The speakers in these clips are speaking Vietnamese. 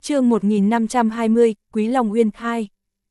Chương 1520, Quý Long Uyên 2.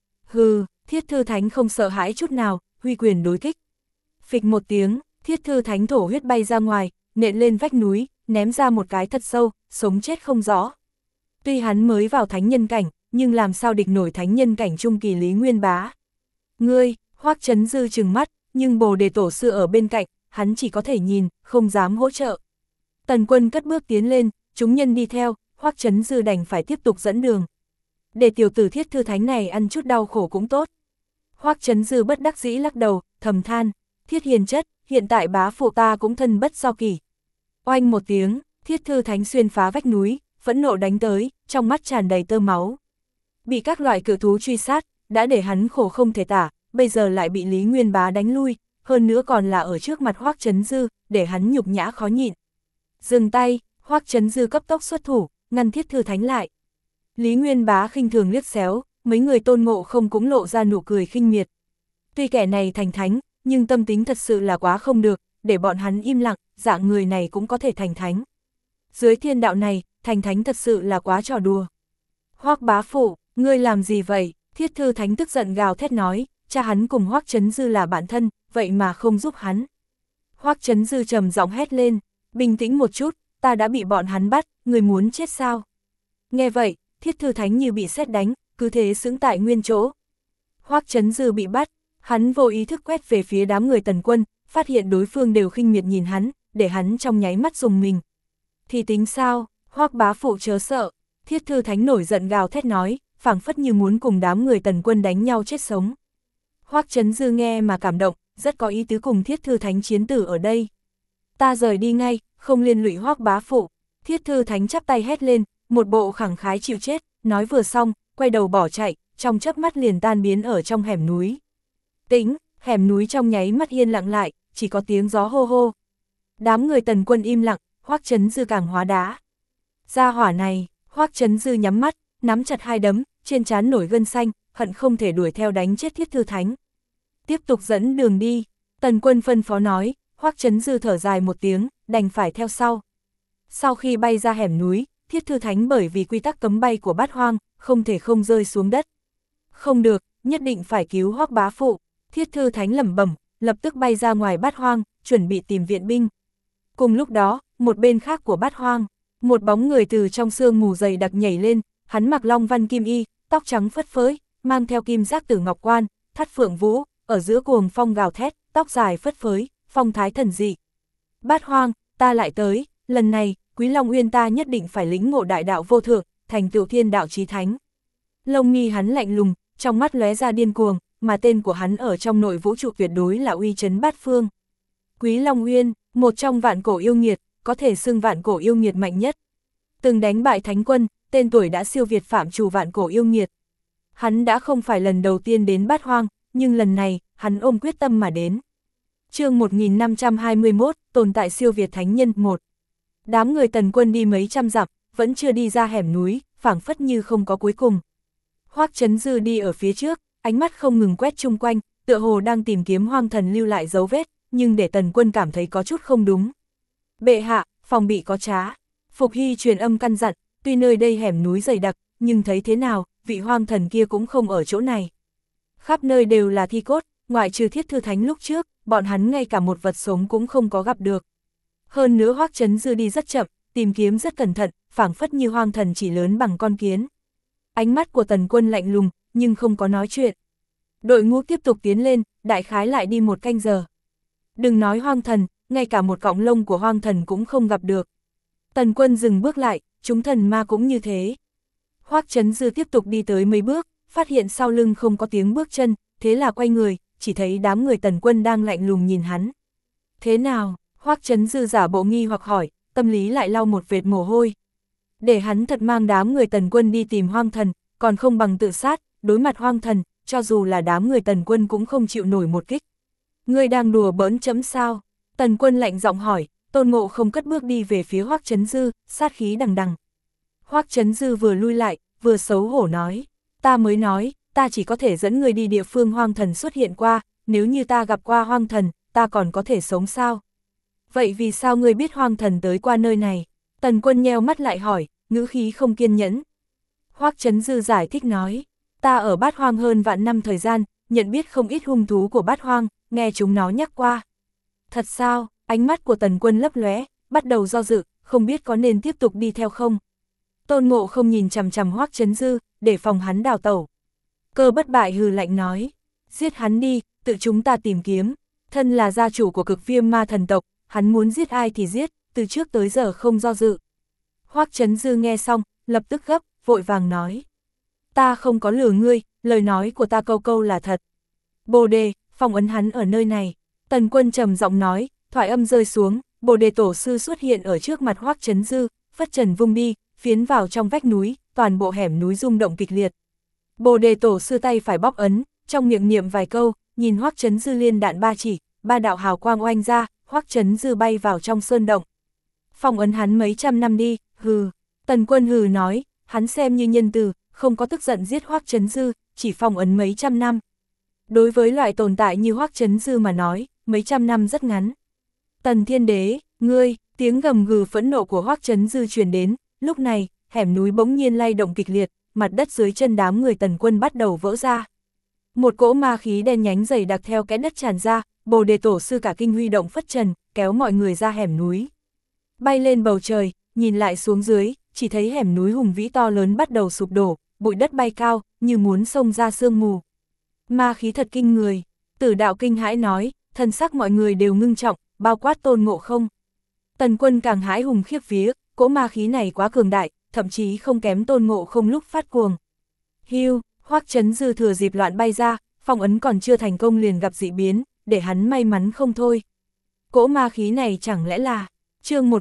Hừ, Thiết Thư Thánh không sợ hãi chút nào, huy quyền đối kích. Phịch một tiếng, Thiết Thư Thánh thổ huyết bay ra ngoài, nện lên vách núi, ném ra một cái thật sâu, sống chết không rõ. Tuy hắn mới vào thánh nhân cảnh, nhưng làm sao địch nổi thánh nhân cảnh trung kỳ Lý Nguyên Bá. Ngươi, Hoắc Chấn Dư trừng mắt, nhưng Bồ Đề Tổ sư ở bên cạnh, hắn chỉ có thể nhìn, không dám hỗ trợ. Tần Quân cất bước tiến lên, chúng nhân đi theo, Hoắc Chấn Dư đành phải tiếp tục dẫn đường. Để tiểu tử Thiết Thư Thánh này ăn chút đau khổ cũng tốt. Hoắc Chấn Dư bất đắc dĩ lắc đầu, thầm than, Thiết hiền chất, hiện tại bá phụ ta cũng thân bất do kỷ. Oanh một tiếng, Thiết Thư Thánh xuyên phá vách núi, phẫn nộ đánh tới, trong mắt tràn đầy tơ máu. Bị các loại cự thú truy sát, đã để hắn khổ không thể tả, bây giờ lại bị Lý Nguyên Bá đánh lui, hơn nữa còn là ở trước mặt Hoắc Chấn Dư, để hắn nhục nhã khó nhịn. Dừng tay, Hoắc Chấn Dư cấp tốc xuất thủ, ngăn Thiết Thư Thánh lại. Lý Nguyên Bá khinh thường liếc xéo, mấy người Tôn Ngộ Không cũng lộ ra nụ cười khinh miệt. Tuy kẻ này thành thánh, nhưng tâm tính thật sự là quá không được, để bọn hắn im lặng, dạng người này cũng có thể thành thánh. Dưới thiên đạo này, thành thánh thật sự là quá trò đùa. Hoắc bá phụ, ngươi làm gì vậy? Thiết Thư Thánh tức giận gào thét nói, cha hắn cùng Hoắc Chấn Dư là bạn thân, vậy mà không giúp hắn. Hoắc Chấn Dư trầm giọng hét lên, bình tĩnh một chút, ta đã bị bọn hắn bắt, ngươi muốn chết sao? Nghe vậy, Thiết Thư Thánh như bị sét đánh, cứ thế sững tại nguyên chỗ. Hoắc Chấn Dư bị bắt, hắn vô ý thức quét về phía đám người Tần Quân, phát hiện đối phương đều khinh miệt nhìn hắn, để hắn trong nháy mắt rùng mình. Thì tính sao, Hoắc bá phụ chớ sợ, Thiết Thư Thánh nổi giận gào thét nói, phảng phất như muốn cùng đám người Tần Quân đánh nhau chết sống. Hoắc Chấn Dư nghe mà cảm động, rất có ý tứ cùng Thiết Thư Thánh chiến tử ở đây. Ta rời đi ngay, không liên lụy Hoắc bá phụ. Thiết Thư Thánh chắp tay hét lên, một bộ khẳng khái chịu chết, nói vừa xong, quay đầu bỏ chạy, trong chớp mắt liền tan biến ở trong hẻm núi. Tĩnh, hẻm núi trong nháy mắt yên lặng lại, chỉ có tiếng gió hô hô. Đám người Tần Quân im lặng, Hoắc Chấn Dư càng hóa đá. Ra hỏa này, Hoắc Chấn Dư nhắm mắt, nắm chặt hai đấm, trên trán nổi gân xanh, hận không thể đuổi theo đánh chết Thiết Thư Thánh. Tiếp tục dẫn đường đi, Tần Quân phân phó nói, Hoắc Chấn Dư thở dài một tiếng, đành phải theo sau. Sau khi bay ra hẻm núi, Thiết Thư Thánh bởi vì quy tắc cấm bay của Bát Hoang, không thể không rơi xuống đất. Không được, nhất định phải cứu Hoắc bá phụ. Thiết Thư Thánh lẩm bẩm, lập tức bay ra ngoài Bát Hoang, chuẩn bị tìm viện binh. Cùng lúc đó, một bên khác của Bát Hoang, một bóng người từ trong sương mù dày đặc nhảy lên, hắn mặc long văn kim y, tóc trắng phất phới, mang theo kim giác tử ngọc quan, thắt phượng vũ, ở giữa cuồng phong gào thét, tóc dài phất phới, phong thái thần dị. Bát Hoang, ta lại tới, lần này, Quý Long Uyên ta nhất định phải lĩnh ngộ đại đạo vô thượng, thành tựu thiên đạo chí thánh. Lông mi hắn lạnh lùng, trong mắt lóe ra điên cuồng, mà tên của hắn ở trong nội vũ trụ tuyệt đối là uy chấn bát phương. Quý Long Uyên, một trong vạn cổ yêu nghiệt, có thể xưng vạn cổ yêu nghiệt mạnh nhất. Từng đánh bại thánh quân, tên tuổi đã siêu việt phạm trù vạn cổ yêu nghiệt. Hắn đã không phải lần đầu tiên đến Bát Hoang, nhưng lần này, hắn ôm quyết tâm mà đến. Chương 1521, tồn tại siêu việt thánh nhân 1. Đám người Tần Quân đi mấy trăm dặm, vẫn chưa đi ra hẻm núi, phảng phất như không có cuối cùng. Hoắc Chấn Dư đi ở phía trước, ánh mắt không ngừng quét chung quanh, tựa hồ đang tìm kiếm Hoang Thần lưu lại dấu vết, nhưng để Tần Quân cảm thấy có chút không đúng. Bệ hạ, phòng bị có trá. Phục Hy truyền âm căn dặn, tuy nơi đây hẻm núi dày đặc, nhưng thấy thế nào, vị Hoang Thần kia cũng không ở chỗ này. Khắp nơi đều là thi cốt, ngoại trừ Thiết Thư Thánh lúc trước, bọn hắn ngay cả một vật sống cũng không có gặp được. Hơn nữa Hoắc Chấn Dư đi rất chậm, tìm kiếm rất cẩn thận, phảng phất như Hoang Thần chỉ lớn bằng con kiến. Ánh mắt của Tần Quân lạnh lùng, nhưng không có nói chuyện. Đội ngũ tiếp tục tiến lên, đại khái lại đi một canh giờ. Đừng nói Hoang Thần, ngay cả một cọng lông của Hoang Thần cũng không gặp được. Tần Quân dừng bước lại, chúng thần ma cũng như thế. Hoắc Chấn Dư tiếp tục đi tới mấy bước, phát hiện sau lưng không có tiếng bước chân, thế là quay người, chỉ thấy đám người Tần Quân đang lạnh lùng nhìn hắn. Thế nào? Hoắc Chấn Dư giả bộ nghi hoặc hỏi, tâm lý lại lau một vệt mồ hôi. Để hắn thật mang đám người Tần Quân đi tìm Hoang Thần, còn không bằng tự sát, đối mặt Hoang Thần, cho dù là đám người Tần Quân cũng không chịu nổi một kích. Ngươi đang đùa bỡn chấm sao? Tần Quân lạnh giọng hỏi, Tôn Ngộ Không cất bước đi về phía Hoắc Chấn Dư, sát khí đằng đằng. Hoắc Chấn Dư vừa lui lại, vừa xấu hổ nói, ta mới nói, ta chỉ có thể dẫn người đi địa phương Hoang Thần xuất hiện qua, nếu như ta gặp qua Hoang Thần, ta còn có thể sống sao? Vậy vì sao ngươi biết Hoang Thần tới qua nơi này? Tần Quân nheo mắt lại hỏi, ngữ khí không kiên nhẫn. Hoắc Chấn Dư giải thích nói, ta ở Bát Hoang hơn vạn năm thời gian, nhận biết không ít hung thú của Bát Hoang, nghe chúng nó nhắc qua. Thật sao? Ánh mắt của Tần Quân lấp lóe, bắt đầu do dự, không biết có nên tiếp tục đi theo không. Tôn Ngộ không nhìn chằm chằm Hoắc Chấn Dư, để phòng hắn đào tẩu. Cơ Bất Bại hừ lạnh nói, giết hắn đi, tự chúng ta tìm kiếm. Thân là gia chủ của Cực Viêm Ma thần tộc, hắn muốn giết ai thì giết, từ trước tới giờ không do dự. Hoắc Chấn Dư nghe xong, lập tức gấp, vội vàng nói, ta không có lừa ngươi, lời nói của ta câu câu là thật. Bồ Đề, phong ấn hắn ở nơi này. Tần Quân trầm giọng nói, thoại âm rơi xuống, Bồ Đề tổ sư xuất hiện ở trước mặt Hoắc Chấn Dư, phất trần vung đi, phiến vào trong vách núi, toàn bộ hẻm núi rung động kịch liệt. Bồ Đề tổ sư tay phải bóp ấn, trong miệng niệm vài câu, nhìn Hoắc Chấn Dư liên đạn ba chỉ, ba đạo hào quang oanh ra, Hoắc Chấn Dư bay vào trong sơn động. Phong ấn hắn mấy trăm năm đi, hừ. Tần Quân hừ nói, hắn xem như nhân từ, không có tức giận giết Hoắc Chấn Dư, chỉ phong ấn mấy trăm năm. Đối với loại tồn tại như Hoắc Chấn Dư mà nói, mấy trăm năm rất ngắn. Tần Thiên Đế, ngươi, tiếng gầm gừ phẫn nộ của Hoắc Chấn Dư truyền đến, lúc này, hẻm núi bỗng nhiên lay động kịch liệt, mặt đất dưới chân đám người Tần Quân bắt đầu vỡ ra. Một cỗ ma khí đen nhánh dày đặc theo kẽ đất tràn ra, Bồ Đề tổ sư cả kinh huy động phất trần, kéo mọi người ra hẻm núi. Bay lên bầu trời, nhìn lại xuống dưới, chỉ thấy hẻm núi hùng vĩ to lớn bắt đầu sụp đổ, bụi đất bay cao, như muốn xông ra sương mù. Ma khí thật kinh người, Tử Đạo kinh hãi nói, thân sắc mọi người đều ngưng trọng, bao quát Tôn Ngộ không. Tần Quân càng hãi hùng khiếp vía, cỗ ma khí này quá cường đại, thậm chí không kém Tôn Ngộ không lúc phát cuồng. Hưu, Hoắc Chấn Dư thừa dịp loạn bay ra, phong ấn còn chưa thành công liền gặp dị biến, để hắn may mắn không thôi. Cỗ ma khí này chẳng lẽ là chương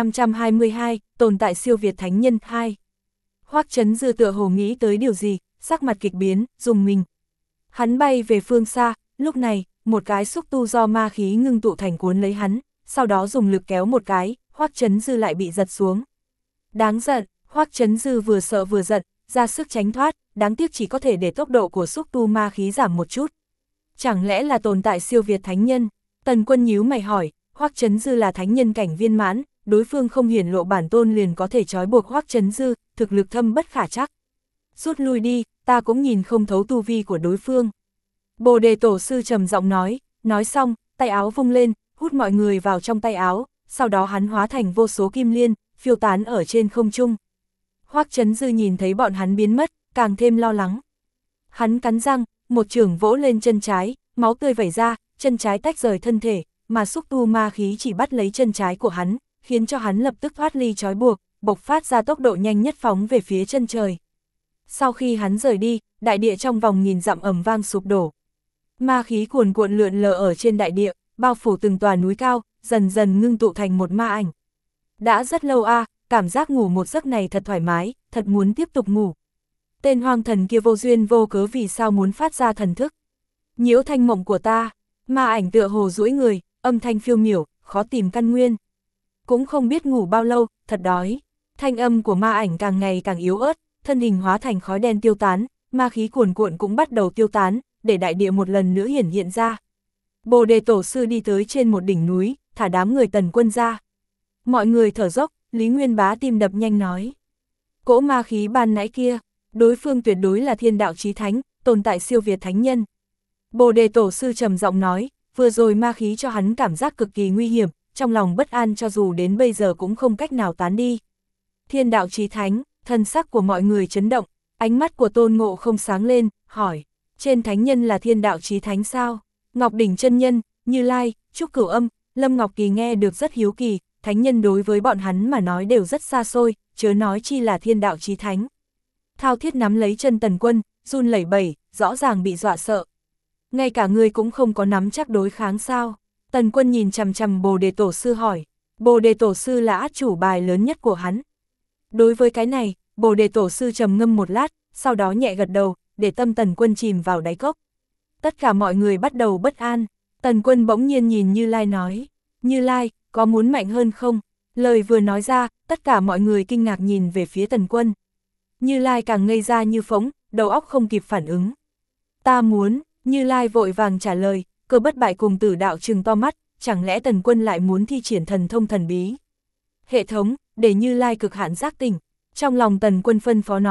1522, tồn tại siêu việt thánh nhân 2. Hoắc Chấn Dư tựa hồ nghĩ tới điều gì, sắc mặt kịch biến, dùng mình. Hắn bay về phương xa, lúc này, một cái xúc tu do ma khí ngưng tụ thành cuốn lấy hắn, sau đó dùng lực kéo một cái, Hoắc Chấn Dư lại bị giật xuống. Đáng giận, Hoắc Chấn Dư vừa sợ vừa giận, ra sức tránh thoát, đáng tiếc chỉ có thể để tốc độ của xúc tu ma khí giảm một chút. Chẳng lẽ là tồn tại siêu việt thánh nhân? Tần Quân nhíu mày hỏi, Hoắc Chấn Dư là thánh nhân cảnh viên mãn, đối phương không hiển lộ bản tôn liền có thể trói buộc Hoắc Chấn Dư, thực lực thâm bất khả trắc. Rút lui đi, ta cũng nhìn không thấu tu vi của đối phương. Bồ Đề tổ sư trầm giọng nói xong, tay áo vung lên, hút mọi người vào trong tay áo, sau đó hắn hóa thành vô số kim liên, phiêu tán ở trên không trung. Hoắc Chấn Dư nhìn thấy bọn hắn biến mất, càng thêm lo lắng. Hắn cắn răng, một chưởng vỗ lên chân trái, máu tươi vẩy ra, chân trái tách rời thân thể, mà xúc tu ma khí chỉ bắt lấy chân trái của hắn, khiến cho hắn lập tức thoát ly trói buộc, bộc phát ra tốc độ nhanh nhất phóng về phía chân trời. Sau khi hắn rời đi, đại địa trong vòng nghìn dặm ầm vang sụp đổ. Ma khí cuồn cuộn lượn lờ ở trên đại địa, bao phủ từng tòa núi cao, dần dần ngưng tụ thành một ma ảnh. Đã rất lâu cảm giác ngủ một giấc này thật thoải mái, thật muốn tiếp tục ngủ. Tên hoang thần kia vô duyên vô cớ vì sao muốn phát ra thần thức. Nhiễu thanh mộng của ta, ma ảnh tựa hồ duỗi người, âm thanh phiêu miểu, khó tìm căn nguyên. Cũng không biết ngủ bao lâu, thật đói. Thanh âm của ma ảnh càng ngày càng yếu ớt, thân hình hóa thành khói đen tiêu tán, ma khí cuồn cuộn cũng bắt đầu tiêu tán, để đại địa một lần nữa hiển hiện ra. Bồ Đề tổ sư đi tới trên một đỉnh núi, thả đám người Tần Quân ra. Mọi người thở dốc, Lý Nguyên Bá tim đập nhanh nói. Cỗ ma khí ban nãy kia, đối phương tuyệt đối là thiên đạo chí thánh, tồn tại siêu việt thánh nhân. Bồ Đề tổ sư trầm giọng nói, vừa rồi ma khí cho hắn cảm giác cực kỳ nguy hiểm, trong lòng bất an cho dù đến bây giờ cũng không cách nào tán đi. Thiên đạo chí thánh, thân sắc của mọi người chấn động, ánh mắt của Tôn Ngộ không sáng lên, hỏi, trên thánh nhân là thiên đạo chí thánh sao? Ngọc Đỉnh chân nhân, Như Lai, Trúc Cửu Âm, Lâm Ngọc Kỳ nghe được rất hiếu kỳ, thánh nhân đối với bọn hắn mà nói đều rất xa xôi, chớ nói chi là thiên đạo chí thánh. Thao Thiết nắm lấy chân Tần Quân, run lẩy bẩy, rõ ràng bị dọa sợ. Ngay cả ngươi cũng không có nắm chắc đối kháng sao? Tần Quân nhìn chằm chằm Bồ Đề tổ sư hỏi. Bồ Đề tổ sư là át chủ bài lớn nhất của hắn. Đối với cái này, Bồ Đề tổ sư trầm ngâm một lát, sau đó nhẹ gật đầu, để tâm Tần Quân chìm vào đáy cốc. Tất cả mọi người bắt đầu bất an. Tần Quân bỗng nhiên nhìn Như Lai nói, Như Lai, có muốn mạnh hơn không? Lời vừa nói ra, tất cả mọi người kinh ngạc nhìn về phía Tần Quân. Như Lai càng ngây ra như phỗng, đầu óc không kịp phản ứng. Ta muốn, Như Lai vội vàng trả lời, Cơ Bất Bại cùng Tử Đạo trừng to mắt, chẳng lẽ Tần Quân lại muốn thi triển thần thông thần bí? Hệ thống, để Như Lai cực hạn giác tỉnh. Trong lòng Tần Quân phân phó nói,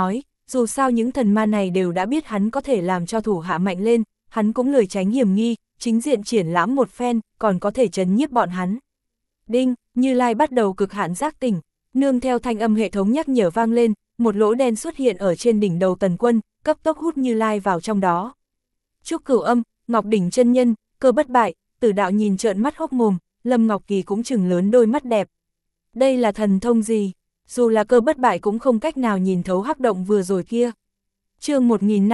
dù sao những thần ma này đều đã biết hắn có thể làm cho thủ hạ mạnh lên, hắn cũng lười tránh hiểm nghi, chính diện triển lãm một phen, còn có thể trấn nhiếp bọn hắn. Đinh, Như Lai bắt đầu cực hạn giác tỉnh, nương theo thanh âm hệ thống nhắc nhở vang lên, một lỗ đen xuất hiện ở trên đỉnh đầu Tần Quân, cấp tốc hút Như Lai vào trong đó. Trúc Cửu Âm, Ngọc Đỉnh chân nhân, Cơ Bất Bại, Tử Đạo nhìn trợn mắt hốc mồm, Lâm Ngọc Kỳ cũng trừng lớn đôi mắt đẹp. Đây là thần thông gì? Dù là Cơ Bất Bại cũng không cách nào nhìn thấu hắc động vừa rồi kia. Chương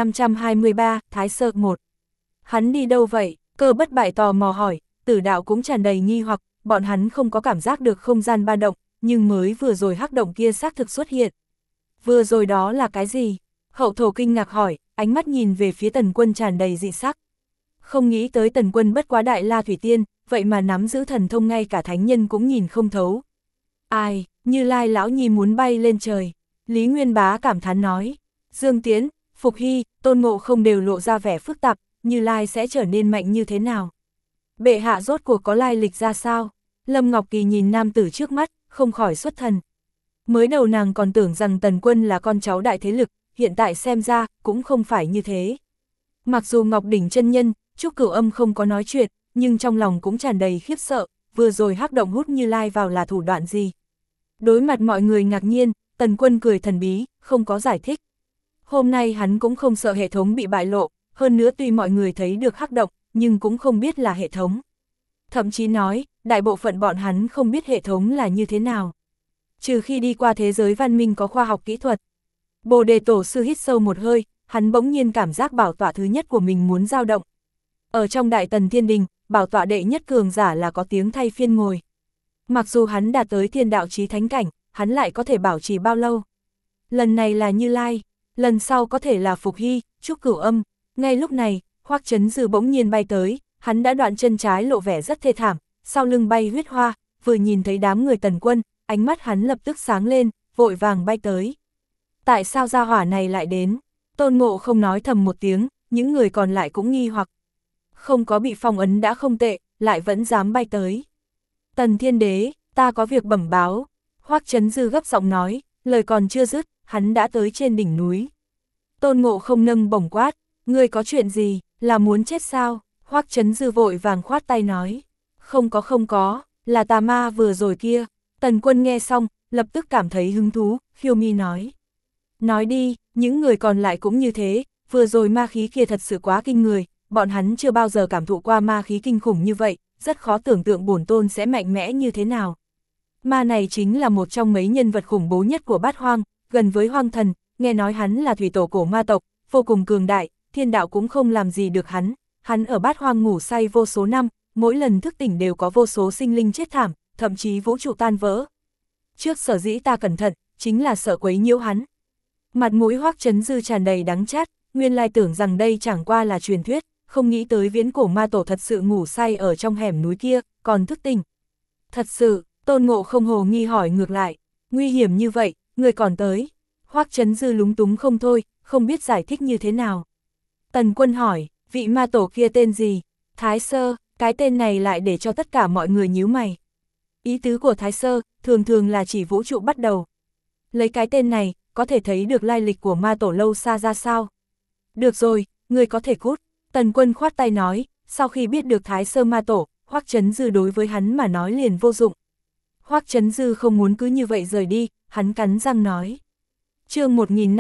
1523, Thái Sơ 1. Hắn đi đâu vậy? Cơ Bất Bại tò mò hỏi, Tử Đạo cũng tràn đầy nghi hoặc, bọn hắn không có cảm giác được không gian ba động, nhưng mới vừa rồi hắc động kia xác thực xuất hiện. Vừa rồi đó là cái gì? Hậu thổ kinh ngạc hỏi, ánh mắt nhìn về phía Tần Quân tràn đầy dị sắc. Không nghĩ tới Tần Quân bất quá đại la thủy tiên, vậy mà nắm giữ thần thông ngay cả thánh nhân cũng nhìn không thấu. Ai, Như Lai lão nhi muốn bay lên trời. Lý Nguyên Bá cảm thán nói. Dương Tiến, Phục Hy, Tôn Ngộ không đều lộ ra vẻ phức tạp, Như Lai sẽ trở nên mạnh như thế nào? Bệ hạ rốt cuộc có lai lịch ra sao? Lâm Ngọc Kỳ nhìn nam tử trước mắt, không khỏi xuất thần. Mới đầu nàng còn tưởng rằng Tần Quân là con cháu đại thế lực, hiện tại xem ra, cũng không phải như thế. Mặc dù Ngọc Đỉnh chân nhân, Trúc Cửu Âm không có nói chuyện, nhưng trong lòng cũng tràn đầy khiếp sợ, vừa rồi hắc động hút Như Lai vào là thủ đoạn gì? Đối mặt mọi người ngạc nhiên, Tần Quân cười thần bí, không có giải thích. Hôm nay hắn cũng không sợ hệ thống bị bại lộ, hơn nữa tuy mọi người thấy được hắc động, nhưng cũng không biết là hệ thống. Thậm chí nói, đại bộ phận bọn hắn không biết hệ thống là như thế nào. Trừ khi đi qua thế giới văn minh có khoa học kỹ thuật. Bồ Đề Tổ sư hít sâu một hơi, hắn bỗng nhiên cảm giác bảo tọa thứ nhất của mình muốn dao động. Ở trong Đại Tần Thiên Đình, bảo tọa đệ nhất cường giả là có tiếng thay phiên ngồi. Mặc dù hắn đạt tới thiên đạo chí thánh cảnh, hắn lại có thể bảo trì bao lâu. Lần này là Như Lai, lần sau có thể là Phục Hy, Trúc Cửu Âm. Ngay lúc này, Hoắc Chấn Dư bỗng nhiên bay tới, hắn đã đoạn chân trái lộ vẻ rất thê thảm, sau lưng bay huyết hoa, vừa nhìn thấy đám người Tần Quân, ánh mắt hắn lập tức sáng lên, vội vàng bay tới. Tại sao gia hỏa này lại đến? Tôn Ngộ không nói thầm một tiếng, những người còn lại cũng nghi hoặc. Không có bị phong ấn đã không tệ, lại vẫn dám bay tới. Tần Thiên Đế, ta có việc bẩm báo. Hoắc Chấn Dư gấp giọng nói, lời còn chưa dứt, hắn đã tới trên đỉnh núi. Tôn Ngộ không nâng bổng quát, ngươi có chuyện gì, là muốn chết sao? Hoắc Chấn Dư vội vàng khoát tay nói, không có, là tà ma vừa rồi kia. Tần Quân nghe xong, lập tức cảm thấy hứng thú, khiêu mi nói. Nói đi, những người còn lại cũng như thế, vừa rồi ma khí kia thật sự quá kinh người, bọn hắn chưa bao giờ cảm thụ qua ma khí kinh khủng như vậy, rất khó tưởng tượng bổn tôn sẽ mạnh mẽ như thế nào. Ma này chính là một trong mấy nhân vật khủng bố nhất của Bát Hoang, gần với Hoang Thần, nghe nói hắn là thủy tổ cổ ma tộc, vô cùng cường đại, thiên đạo cũng không làm gì được hắn ở Bát Hoang ngủ say vô số năm, mỗi lần thức tỉnh đều có vô số sinh linh chết thảm, thậm chí vũ trụ tan vỡ. Trước sở dĩ ta cẩn thận, chính là sợ quấy nhiễu hắn. Mặt mũi Hoắc Chấn Dư tràn đầy đắng chát, nguyên lai tưởng rằng đây chẳng qua là truyền thuyết, không nghĩ tới viễn cổ ma tổ thật sự ngủ say ở trong hẻm núi kia, còn thức tỉnh. Thật sự, Tôn Ngộ không hồ nghi hỏi ngược lại, nguy hiểm như vậy, người còn tới. Hoắc Chấn Dư lúng túng không thôi, không biết giải thích như thế nào. Tần Quân hỏi, vị ma tổ kia tên gì? Thái Sơ, cái tên này lại để cho tất cả mọi người nhíu mày. Ý tứ của Thái Sơ, thường thường là chỉ vũ trụ bắt đầu. Lấy cái tên này, có thể thấy được lai lịch của ma tổ lâu xa ra sao. Được rồi, người có thể cút. Tần Quân khoát tay nói, sau khi biết được Thái Sơ ma tổ, Hoắc Chấn Dư đối với hắn mà nói liền vô dụng. Hoắc Chấn Dư không muốn cứ như vậy rời đi, hắn cắn răng nói. Chương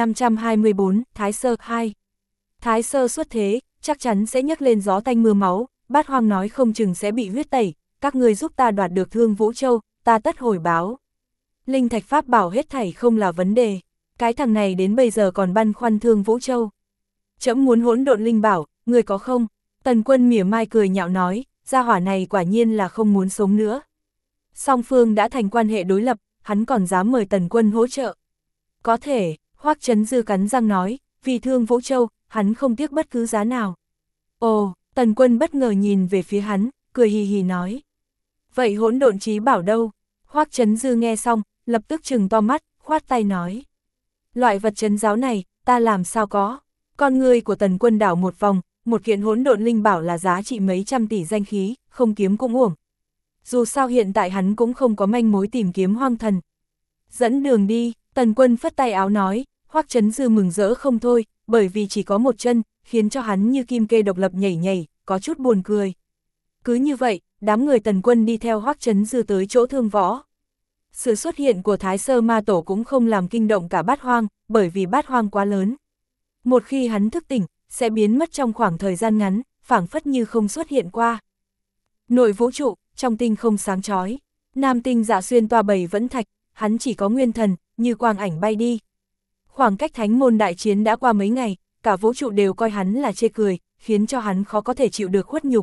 1524, Thái Sơ 2. Thái Sơ xuất thế, chắc chắn sẽ nhấc lên gió tanh mưa máu, Bát Hoang nói không chừng sẽ bị huyết tẩy, các ngươi giúp ta đoạt được Thương Vũ Châu, ta tất hồi báo. Linh thạch pháp bảo hết thảy không là vấn đề, cái thằng này đến bây giờ còn băn khoăn Thương Vũ Châu. Trẫm muốn hỗn độn linh bảo, người có không? Tần Quân mỉa mai cười nhạo nói, gia hỏa này quả nhiên là không muốn sống nữa. Song phương đã thành quan hệ đối lập, hắn còn dám mời Tần Quân hỗ trợ. Có thể, Hoắc Chấn Dư cắn răng nói, vì Thương Vũ Châu, hắn không tiếc bất cứ giá nào. Ồ, Tần Quân bất ngờ nhìn về phía hắn, cười hì hì nói. Vậy hỗn độn chí bảo đâu? Hoắc Chấn Dư nghe xong, lập tức trừng to mắt, khoát tay nói. Loại vật trấn giáo này, ta làm sao có? Con người của Tần Quân đảo một vòng, một kiện hỗn độn linh bảo là giá trị mấy trăm tỷ danh khí, không kiếm cũng uổng. Dù sao hiện tại hắn cũng không có manh mối tìm kiếm Hoang Thần. Dẫn đường đi, Tần Quân phất tay áo nói, Hoắc Chấn Dư mừng rỡ không thôi, bởi vì chỉ có một chân, khiến cho hắn như kim kê độc lập nhảy nhảy, có chút buồn cười. Cứ như vậy, đám người Tần Quân đi theo Hoắc Chấn Dư tới chỗ Thương Võ. Sự xuất hiện của Thái Sơ Ma Tổ cũng không làm kinh động cả Bát Hoang, bởi vì Bát Hoang quá lớn. Một khi hắn thức tỉnh, sẽ biến mất trong khoảng thời gian ngắn, phảng phất như không xuất hiện qua. Nội vũ trụ, trong tinh không sáng chói, Nam Tinh Dạ xuyên toa bầy vẫn thạch, hắn chỉ có nguyên thần, như quang ảnh bay đi. Khoảng cách thánh môn đại chiến đã qua mấy ngày, cả vũ trụ đều coi hắn là chê cười, khiến cho hắn khó có thể chịu được khuất nhục.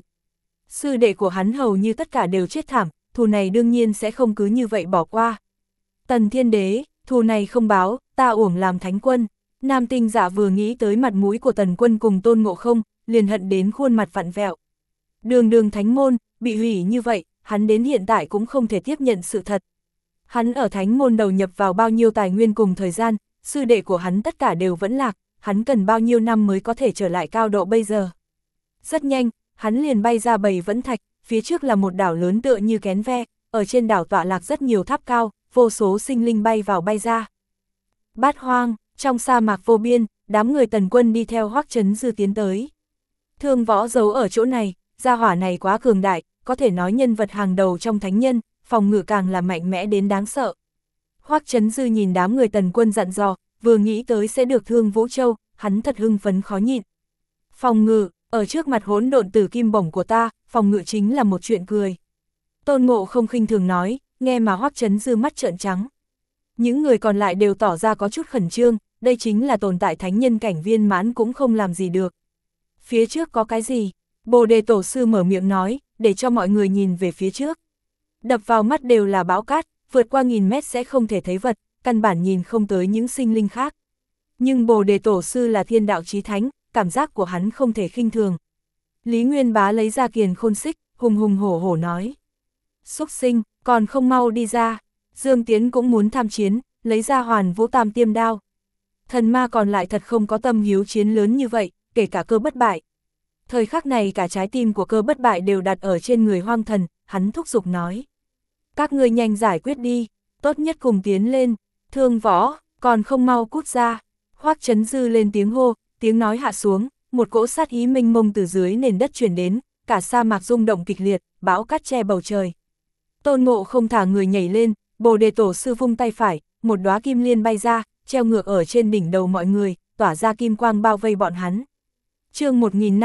Sư đệ của hắn hầu như tất cả đều chết thảm, thù này đương nhiên sẽ không cứ như vậy bỏ qua. Tần Thiên Đế, thù này không báo, ta uổng làm thánh quân. Nam Tinh Dạ vừa nghĩ tới mặt mũi của Tần Quân cùng Tôn Ngộ Không, liền hận đến khuôn mặt vặn vẹo. Đường đường thánh môn, bị hủy như vậy, hắn đến hiện tại cũng không thể tiếp nhận sự thật. Hắn ở thánh môn đầu nhập vào bao nhiêu tài nguyên cùng thời gian, sư đệ của hắn tất cả đều vẫn lạc, hắn cần bao nhiêu năm mới có thể trở lại cao độ bây giờ. Rất nhanh, hắn liền bay ra bầy vẫn thạch, phía trước là một đảo lớn tựa như kén ve, ở trên đảo tọa lạc rất nhiều tháp cao, vô số sinh linh bay vào bay ra. Bát Hoang, trong sa mạc vô biên, đám người Tần Quân đi theo Hoắc Chấn Dư tiến tới. Thương Võ giấu ở chỗ này, gia hỏa này quá cường đại, có thể nói nhân vật hàng đầu trong thánh nhân, phòng ngự càng là mạnh mẽ đến đáng sợ. Hoắc Chấn Dư nhìn đám người Tần Quân dặn dò, vừa nghĩ tới sẽ được Thương Vũ Châu, hắn thật hưng phấn khó nhịn. Phòng ngự, ở trước mặt hỗn độn tử kim bổng của ta, phòng ngự chính là một chuyện cười. Tôn Ngộ Không khinh thường nói, nghe mà Hoắc Chấn Dư mắt trợn trắng. Những người còn lại đều tỏ ra có chút khẩn trương, đây chính là tồn tại thánh nhân cảnh viên mãn cũng không làm gì được. Phía trước có cái gì? Bồ Đề Tổ Sư mở miệng nói, để cho mọi người nhìn về phía trước. Đập vào mắt đều là bão cát, vượt qua 1000 mét sẽ không thể thấy vật, căn bản nhìn không tới những sinh linh khác. Nhưng Bồ Đề Tổ Sư là thiên đạo chí thánh, cảm giác của hắn không thể khinh thường. Lý Nguyên Bá lấy ra kiền khôn xích, hùng hùng hổ hổ nói. Xúc sinh, còn không mau đi ra. Dương Tiến cũng muốn tham chiến, lấy ra Hoàn Vũ Tam Tiêm đao. Thần ma còn lại thật không có tâm hiếu chiến lớn như vậy, kể cả Cơ Bất Bại. Thời khắc này cả trái tim của Cơ Bất Bại đều đặt ở trên người Hoang Thần, hắn thúc giục nói. Các ngươi nhanh giải quyết đi, tốt nhất cùng tiến lên, Thương Võ, còn không mau cút ra. Hoắc Chấn Dư lên tiếng hô, tiếng nói hạ xuống, một cỗ sát ý mênh mông từ dưới nền đất truyền đến, cả sa mạc rung động kịch liệt, bão cát che bầu trời. Tôn Ngộ Không thả người nhảy lên, Bồ Đề Tổ Sư vung tay phải, một đóa kim liên bay ra, treo ngược ở trên đỉnh đầu mọi người, tỏa ra kim quang bao vây bọn hắn. Chương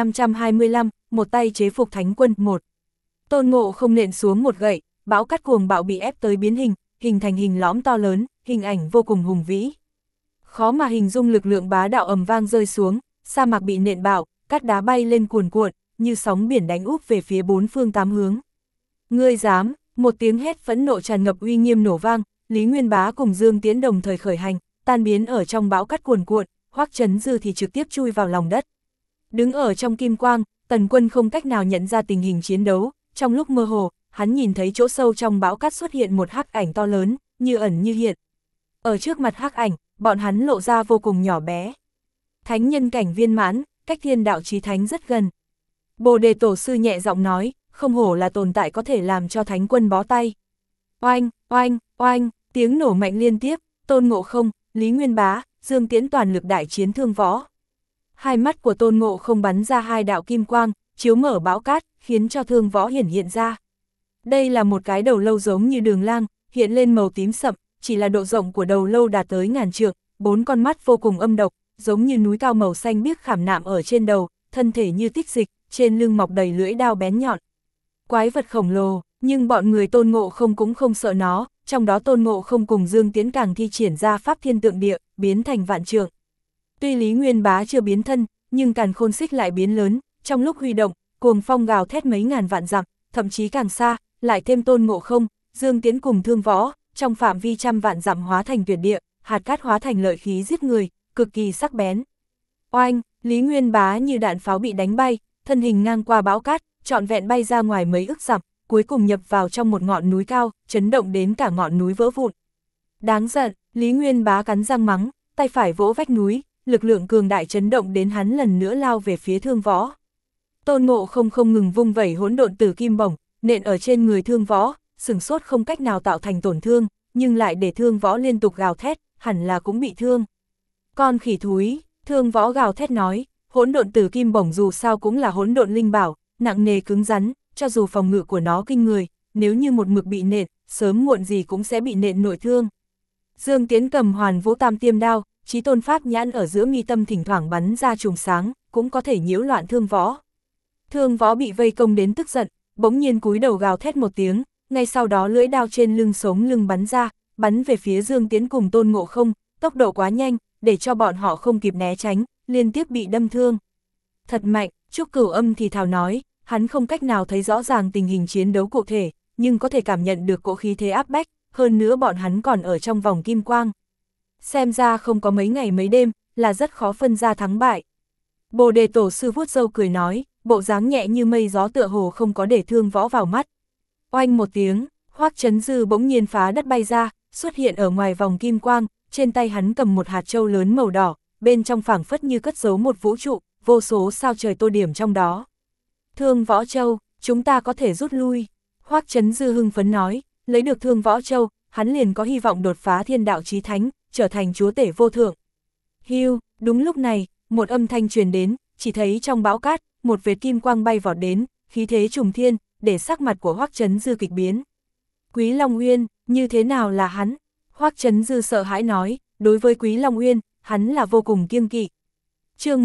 1525, một tay chế phục Thánh Quân 1. Tôn Ngộ Không nện xuống một gậy, bão cát cuồng bạo bị ép tới biến hình, hình thành hình lõm to lớn, hình ảnh vô cùng hùng vĩ. Khó mà hình dung lực lượng bá đạo ầm vang rơi xuống, sa mạc bị nện bạo, cát đá bay lên cuồn cuộn, như sóng biển đánh úp về phía bốn phương tám hướng. Ngươi dám, một tiếng hét phẫn nộ tràn ngập uy nghiêm nổ vang, Lý Nguyên Bá cùng Dương Tiễn đồng thời khởi hành, tan biến ở trong bão cát cuồn cuộn, Hoắc Chấn Dư thì trực tiếp chui vào lòng đất. Đứng ở trong kim quang, Tần Quân không cách nào nhận ra tình hình chiến đấu, trong lúc mơ hồ, hắn nhìn thấy chỗ sâu trong bão cát xuất hiện một hắc ảnh to lớn, như ẩn như hiện. Ở trước mặt hắc ảnh, bọn hắn lộ ra vô cùng nhỏ bé. Thánh nhân cảnh viên mãn, cách thiên đạo chí thánh rất gần. Bồ Đề Tổ Sư nhẹ giọng nói, không hổ là tồn tại có thể làm cho Thánh Quân bó tay. Oanh, oanh, oanh, tiếng nổ mạnh liên tiếp, Tôn Ngộ Không, Lý Nguyên Bá, Dương Tiễn toàn lực đại chiến Thương Võ. Hai mắt của Tôn Ngộ Không bắn ra hai đạo kim quang, chiếu mở bão cát, khiến cho Thương Võ hiện ra. Đây là một cái đầu lâu giống như đường lang, hiện lên màu tím sậm, chỉ là độ rộng của đầu lâu đạt tới ngàn trượng, bốn con mắt vô cùng âm độc, giống như núi cao màu xanh biếc khảm nạm ở trên đầu, thân thể như tích dịch, trên lưng mọc đầy lưỡi đao bén nhọn. Quái vật khổng lồ, nhưng bọn người Tôn Ngộ Không cũng không sợ nó, trong đó Tôn Ngộ Không cùng Dương Tiễn càng thi triển ra pháp thiên tượng địa, biến thành vạn trượng. Tuy Lý Nguyên Bá chưa biến thân, nhưng càn khôn xích lại biến lớn, trong lúc huy động, cuồng phong gào thét mấy ngàn vạn dặm, thậm chí càng xa, lại thêm Tôn Ngộ Không, Dương Tiễn cùng Thương Võ, trong phạm vi trăm vạn dặm hóa thành tuyệt địa, hạt cát hóa thành lợi khí giết người, cực kỳ sắc bén. Oanh, Lý Nguyên Bá như đạn pháo bị đánh bay, thân hình ngang qua bão cát, trọn vẹn bay ra ngoài mấy ức dặm, cuối cùng nhập vào trong một ngọn núi cao, chấn động đến cả ngọn núi vỡ vụn. Đáng giận, Lý Nguyên Bá cắn răng mắng, tay phải vỗ vách núi, lực lượng cường đại chấn động đến hắn lần nữa lao về phía Thương Võ. Tôn Ngộ Không không ngừng vung vẩy hỗn độn tử kim bổng, nện ở trên người Thương Võ, sừng sốt không cách nào tạo thành tổn thương, nhưng lại để Thương Võ liên tục gào thét, hẳn là cũng bị thương. Con khỉ thúi, Thương Võ gào thét nói, hỗn độn tử kim bổng dù sao cũng là hỗn độn linh bảo, nặng nề cứng rắn, cho dù phòng ngự của nó kinh người, nếu như một mực bị nện, sớm muộn gì cũng sẽ bị nện nội thương. Dương Tiến cầm Hoàn Vũ Tam Tiêm đao, Chí Tôn Pháp nhãn ở giữa mi tâm thỉnh thoảng bắn ra chùm sáng, cũng có thể nhiễu loạn Thương Võ. Thương Võ bị vây công đến tức giận, bỗng nhiên cúi đầu gào thét một tiếng, ngay sau đó lưỡi đao trên lưng sống lưng bắn ra, bắn về phía Dương Tiến cùng Tôn Ngộ Không, tốc độ quá nhanh, để cho bọn họ không kịp né tránh, liên tiếp bị đâm thương. Thật mạnh, Trúc Cửu Âm thì thào nói, hắn không cách nào thấy rõ ràng tình hình chiến đấu cụ thể, nhưng có thể cảm nhận được cỗ khí thế áp bách, hơn nữa bọn hắn còn ở trong vòng kim quang. Xem ra không có mấy ngày mấy đêm, là rất khó phân ra thắng bại. Bồ Đề Tổ sư vuốt râu cười nói, bộ dáng nhẹ như mây gió tựa hồ không có để Thương Võ vào mắt. Oanh một tiếng, Hoắc Chấn Dư bỗng nhiên phá đất bay ra, xuất hiện ở ngoài vòng kim quang, trên tay hắn cầm một hạt châu lớn màu đỏ, bên trong phảng phất như cất giấu một vũ trụ, vô số sao trời tô điểm trong đó. Thương Võ Châu, chúng ta có thể rút lui. Hoắc Chấn Dư hưng phấn nói, lấy được Thương Võ Châu, hắn liền có hy vọng đột phá thiên đạo chí thánh, trở thành chúa tể vô thượng. Hiu, đúng lúc này, một âm thanh truyền đến, chỉ thấy trong bão cát, một vệt kim quang bay vọt đến, khí thế trùng thiên, để sắc mặt của Hoắc Chấn Dư kịch biến. Quý Long Uyên, như thế nào là hắn? Hoắc Chấn Dư sợ hãi nói, đối với Quý Long Uyên, hắn là vô cùng kiêng kỵ. Chương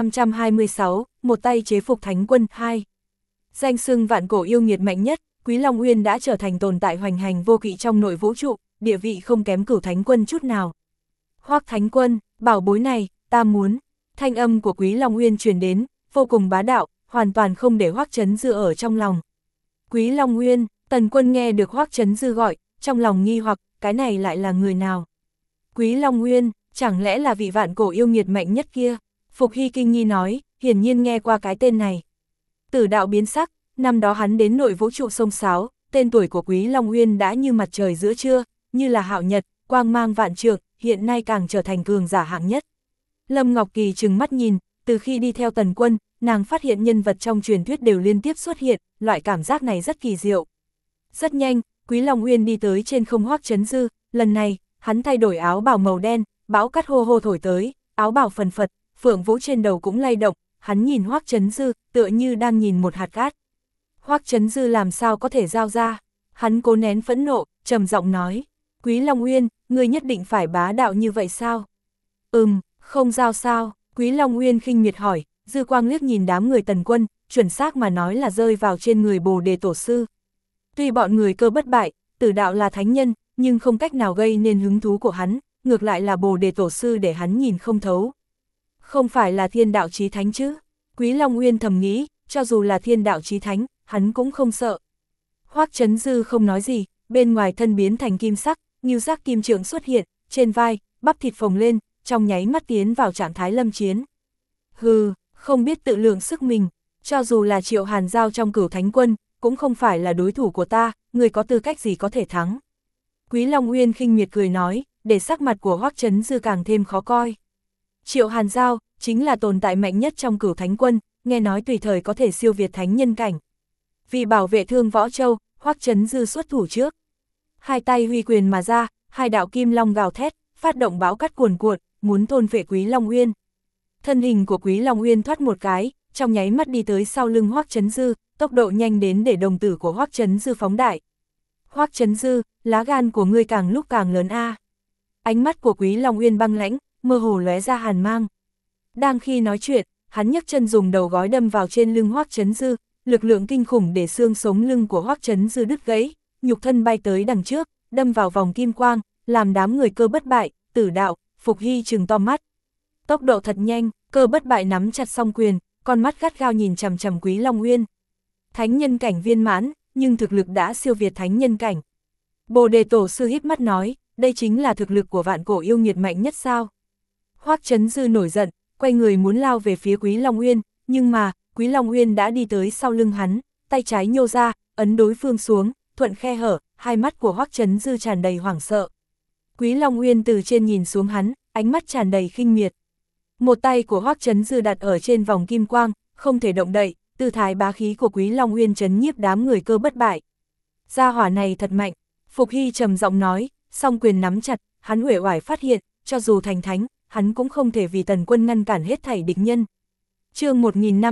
1526, một tay chế phục Thánh Quân 2. Danh xưng vạn cổ yêu nghiệt mạnh nhất, Quý Long Uyên đã trở thành tồn tại hoành hành vô kỵ trong nội vũ trụ, địa vị không kém Cửu Thánh Quân chút nào. Hoắc Thánh Quân, bảo bối này, ta muốn. Thanh âm của Quý Long Uyên truyền đến, vô cùng bá đạo, hoàn toàn không để Hoắc Chấn Dư ở trong lòng. Quý Long Uyên, Tần Quân nghe được Hoắc Chấn Dư gọi, trong lòng nghi hoặc, cái này lại là người nào? Quý Long Uyên, chẳng lẽ là vị vạn cổ yêu nghiệt mạnh nhất kia? Phục Hy kinh nghi nói, hiển nhiên nghe qua cái tên này. Tử đạo biến sắc, năm đó hắn đến nội vũ trụ sông Sáo, tên tuổi của Quý Long Uyên đã như mặt trời giữa trưa, như là hạo nhật, quang mang vạn trượng, hiện nay càng trở thành cường giả hạng nhất. Lâm Ngọc Kỳ trừng mắt nhìn, từ khi đi theo Tần Quân, nàng phát hiện nhân vật trong truyền thuyết đều liên tiếp xuất hiện, loại cảm giác này rất kỳ diệu. Rất nhanh, Quý Long Uyên đi tới trên không Hoắc Chấn Dư, lần này, hắn thay đổi áo bào màu đen, bão cát hô hô thổi tới, áo bào phần phật, phượng vũ trên đầu cũng lay động, hắn nhìn Hoắc Chấn Dư, tựa như đang nhìn một hạt cát. Hoắc Chấn Dư làm sao có thể giao ra? Hắn cố nén phẫn nộ, trầm giọng nói, Quý Long Uyên, ngươi nhất định phải bá đạo như vậy sao? Không giao sao? Quý Long Uyên khinh miệt hỏi, dư quang liếc nhìn đám người Tần Quân, chuẩn xác mà nói là rơi vào trên người Bồ Đề Tổ sư. Tuy bọn người cơ bất bại, Tử đạo là thánh nhân, nhưng không cách nào gây nên hứng thú của hắn, ngược lại là Bồ Đề Tổ sư để hắn nhìn không thấu. Không phải là thiên đạo chí thánh chứ? Quý Long Uyên thầm nghĩ, cho dù là thiên đạo chí thánh, hắn cũng không sợ. Hoắc Chấn Dư không nói gì, bên ngoài thân biến thành kim sắc, ngưu sắc kim trượng xuất hiện, trên vai, bắp thịt phồng lên, trong nháy mắt tiến vào trạng thái lâm chiến. Hừ, không biết tự lượng sức mình, cho dù là Triệu Hàn Giao trong Cửu Thánh Quân, cũng không phải là đối thủ của ta, người có tư cách gì có thể thắng. Quý Long Uyên khinh miệt cười nói, để sắc mặt của Hoắc Chấn Dư càng thêm khó coi. Triệu Hàn Giao, chính là tồn tại mạnh nhất trong Cửu Thánh Quân, nghe nói tùy thời có thể siêu việt thánh nhân cảnh. Vì bảo vệ Thương Võ Châu, Hoắc Chấn Dư xuất thủ trước. Hai tay huy quyền mà ra, hai đạo kim long gào thét, phát động bão cát cuồn cuộn, muốn thôn phệ Quý Long Uyên. Thân hình của Quý Long Uyên thoát một cái, trong nháy mắt đi tới sau lưng Hoắc Chấn Dư, tốc độ nhanh đến để đồng tử của Hoắc Chấn Dư phóng đại. Hoắc Chấn Dư, lá gan của ngươi càng lúc càng lớn a. Ánh mắt của Quý Long Uyên băng lãnh, mơ hồ lóe ra hàn mang. Đang khi nói chuyện, hắn nhấc chân dùng đầu gối đâm vào trên lưng Hoắc Chấn Dư, lực lượng kinh khủng để xương sống lưng của Hoắc Chấn Dư đứt gãy, nhục thân bay tới đằng trước, đâm vào vòng kim quang, làm đám người cơ bất bại, Tử đạo, Phục Hy trừng to mắt. Tốc độ thật nhanh, cơ bất bại nắm chặt song quyền, con mắt gắt gao nhìn chằm chằm Quý Long Uyên. Thánh nhân cảnh viên mãn, nhưng thực lực đã siêu việt thánh nhân cảnh. Bồ Đề Tổ sư híp mắt nói, đây chính là thực lực của vạn cổ yêu nghiệt mạnh nhất sao? Hoắc Chấn Dư nổi giận, quay người muốn lao về phía Quý Long Uyên, nhưng mà, Quý Long Uyên đã đi tới sau lưng hắn, tay trái nhô ra, ấn đối phương xuống, thuận khe hở, hai mắt của Hoắc Chấn Dư tràn đầy hoảng sợ. Quý Long Uyên từ trên nhìn xuống hắn, ánh mắt tràn đầy khinh miệt. Một tay của Hoắc Chấn Dư đặt ở trên vòng kim quang, không thể động đậy, tư thái bá khí của Quý Long Uyên trấn nhiếp đám người cơ bất bại. Gia hỏa này thật mạnh, Phục Hy trầm giọng nói, song quyền nắm chặt, hắn uể oải phát hiện, cho dù thành thánh, hắn cũng không thể vì Tần Quân ngăn cản hết thảy địch nhân. Chương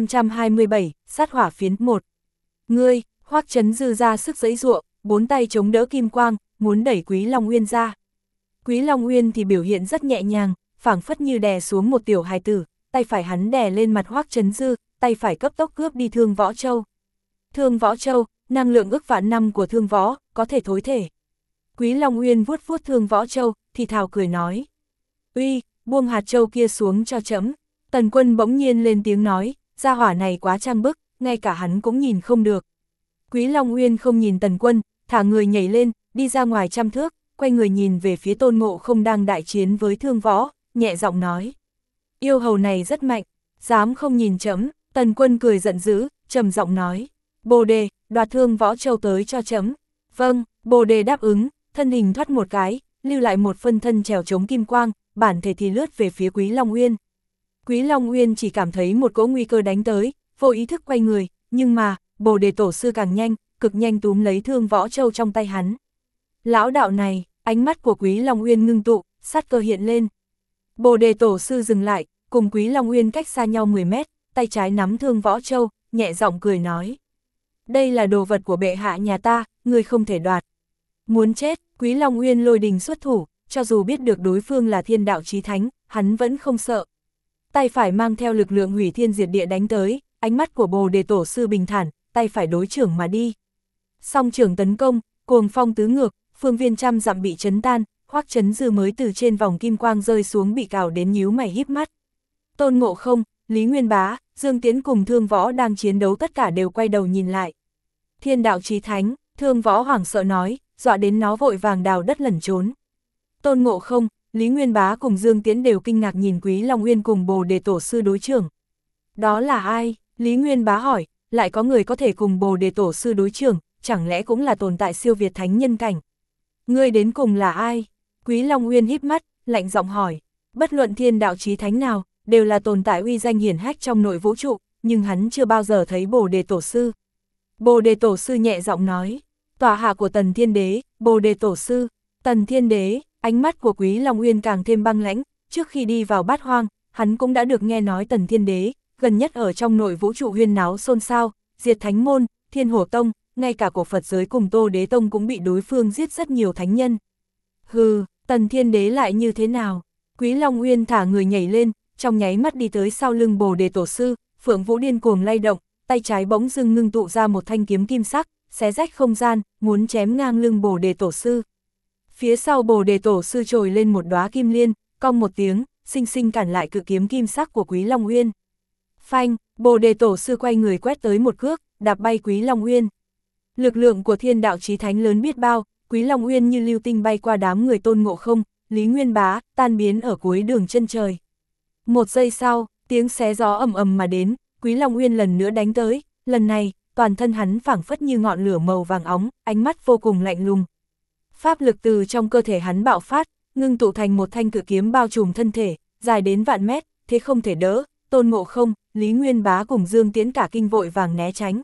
1527, sát hỏa phiến 1. Ngươi, Hoắc Chấn Dư ra sức giãy giụa, bốn tay chống đỡ kim quang, muốn đẩy Quý Long Uyên ra. Quý Long Uyên thì biểu hiện rất nhẹ nhàng, phảng phất như đè xuống một tiểu hài tử, tay phải hắn đè lên mặt Hoắc Chấn Dư, tay phải cấp tốc cướp đi Thương Võ Châu. Thương Võ Châu, năng lượng ức vạn năm của Thương Võ, có thể thối thể. Quý Long Uyên vuốt vuốt Thương Võ Châu, thì thào cười nói. Uy, buông hạt châu kia xuống cho trẫm. Tần Quân bỗng nhiên lên tiếng nói, gia hỏa này quá trang bức, ngay cả hắn cũng nhìn không được. Quý Long Uyên không nhìn Tần Quân, thả người nhảy lên, đi ra ngoài 100 thước, quay người nhìn về phía Tôn Ngộ Không đang đại chiến với Thương Võ, nhẹ giọng nói. Yêu hầu này rất mạnh, dám không nhìn trẫm. Tần Quân cười giận dữ, trầm giọng nói. Bồ Đề, đoạt Thương Võ Châu tới cho trẫm. Vâng, Bồ Đề đáp ứng, thân hình thoát một cái, lưu lại một phân thân trèo chống kim quang, bản thể thì lướt về phía Quý Long Uyên. Quý Long Uyên chỉ cảm thấy một cỗ nguy cơ đánh tới, vô ý thức quay người, nhưng mà, Bồ Đề Tổ Sư càng nhanh, cực nhanh túm lấy Thương Võ Châu trong tay hắn. Lão đạo này, ánh mắt của Quý Long Uyên ngưng tụ, sát cơ hiện lên. Bồ Đề Tổ Sư dừng lại, cùng Quý Long Uyên cách xa nhau 10 mét, tay trái nắm Thương Võ Châu, nhẹ giọng cười nói. Đây là đồ vật của bệ hạ nhà ta, ngươi không thể đoạt. Muốn chết, Quý Long Uyên lôi đình xuất thủ, cho dù biết được đối phương là thiên đạo chí thánh, hắn vẫn không sợ. Tay phải mang theo lực lượng hủy thiên diệt địa đánh tới, ánh mắt của Bồ Đề Tổ Sư bình thản, tay phải đối trưởng mà đi. Song trưởng tấn công, cuồng phong tứ ngược, phương viên 100 dặm bị chấn tan, Hoắc Chấn Dư mới từ trên vòng kim quang rơi xuống bị cào đến nhíu mày híp mắt. Tôn Ngộ Không, Lý Nguyên Bá, Dương Tiễn cùng Thương Võ đang chiến đấu tất cả đều quay đầu nhìn lại. Thiên đạo chí thánh, Thương Võ hoảng sợ nói, dọa đến nó vội vàng đào đất lẩn trốn. Tôn Ngộ Không, Lý Nguyên Bá cùng Dương Tiễn đều kinh ngạc nhìn Quý Long Uyên cùng Bồ Đề Tổ Sư đối trưởng. Đó là ai? Lý Nguyên Bá hỏi, lại có người có thể cùng Bồ Đề Tổ Sư đối trưởng, chẳng lẽ cũng là tồn tại siêu việt thánh nhân cảnh? Ngươi đến cùng là ai? Quý Long Uyên híp mắt, lạnh giọng hỏi. Bất luận thiên đạo chí thánh nào, đều là tồn tại uy danh hiển hách trong nội vũ trụ, nhưng hắn chưa bao giờ thấy Bồ Đề Tổ Sư. Bồ Đề Tổ Sư nhẹ giọng nói, tọa hạ của Tần Thiên Đế, Bồ Đề Tổ Sư. Tần Thiên Đế, ánh mắt của Quý Long Uyên càng thêm băng lãnh, trước khi đi vào Bát Hoang, hắn cũng đã được nghe nói Tần Thiên Đế, gần nhất ở trong nội vũ trụ huyên náo xôn xao, diệt Thánh Môn, Thiên Hổ Tông, ngay cả cổ Phật giới cùng Tô Đế Tông cũng bị đối phương giết rất nhiều thánh nhân. Hừ, Tần Thiên Đế lại như thế nào? Quý Long Uyên thả người nhảy lên, trong nháy mắt đi tới sau lưng Bồ Đề Tổ Sư, Phượng Vũ điên cuồng lay động, tay trái bỗng dưng ngưng tụ ra một thanh kiếm kim sắc, xé rách không gian, muốn chém ngang lưng Bồ Đề Tổ Sư. Phía sau Bồ Đề Tổ Sư trồi lên một đóa kim liên, cong một tiếng, xinh xinh cản lại cự kiếm kim sắc của Quý Long Uyên. Phanh, Bồ Đề Tổ Sư quay người quét tới một cước, đạp bay Quý Long Uyên. Lực lượng của thiên đạo chí thánh lớn biết bao, Quý Long Uyên như lưu tinh bay qua đám người Tôn Ngộ Không, Lý Nguyên Bá, tan biến ở cuối đường chân trời. Một giây sau, tiếng xé gió ầm ầm mà đến, Quý Long Uyên lần nữa đánh tới, lần này, toàn thân hắn phảng phất như ngọn lửa màu vàng óng, ánh mắt vô cùng lạnh lùng. Pháp lực từ trong cơ thể hắn bạo phát, ngưng tụ thành một thanh cự kiếm bao trùm thân thể, dài đến vạn mét, thế không thể đỡ, Tôn Ngộ Không, Lý Nguyên Bá cùng Dương Tiễn cả kinh vội vàng né tránh.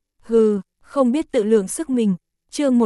Hừ, không biết tự lượng sức mình. Chương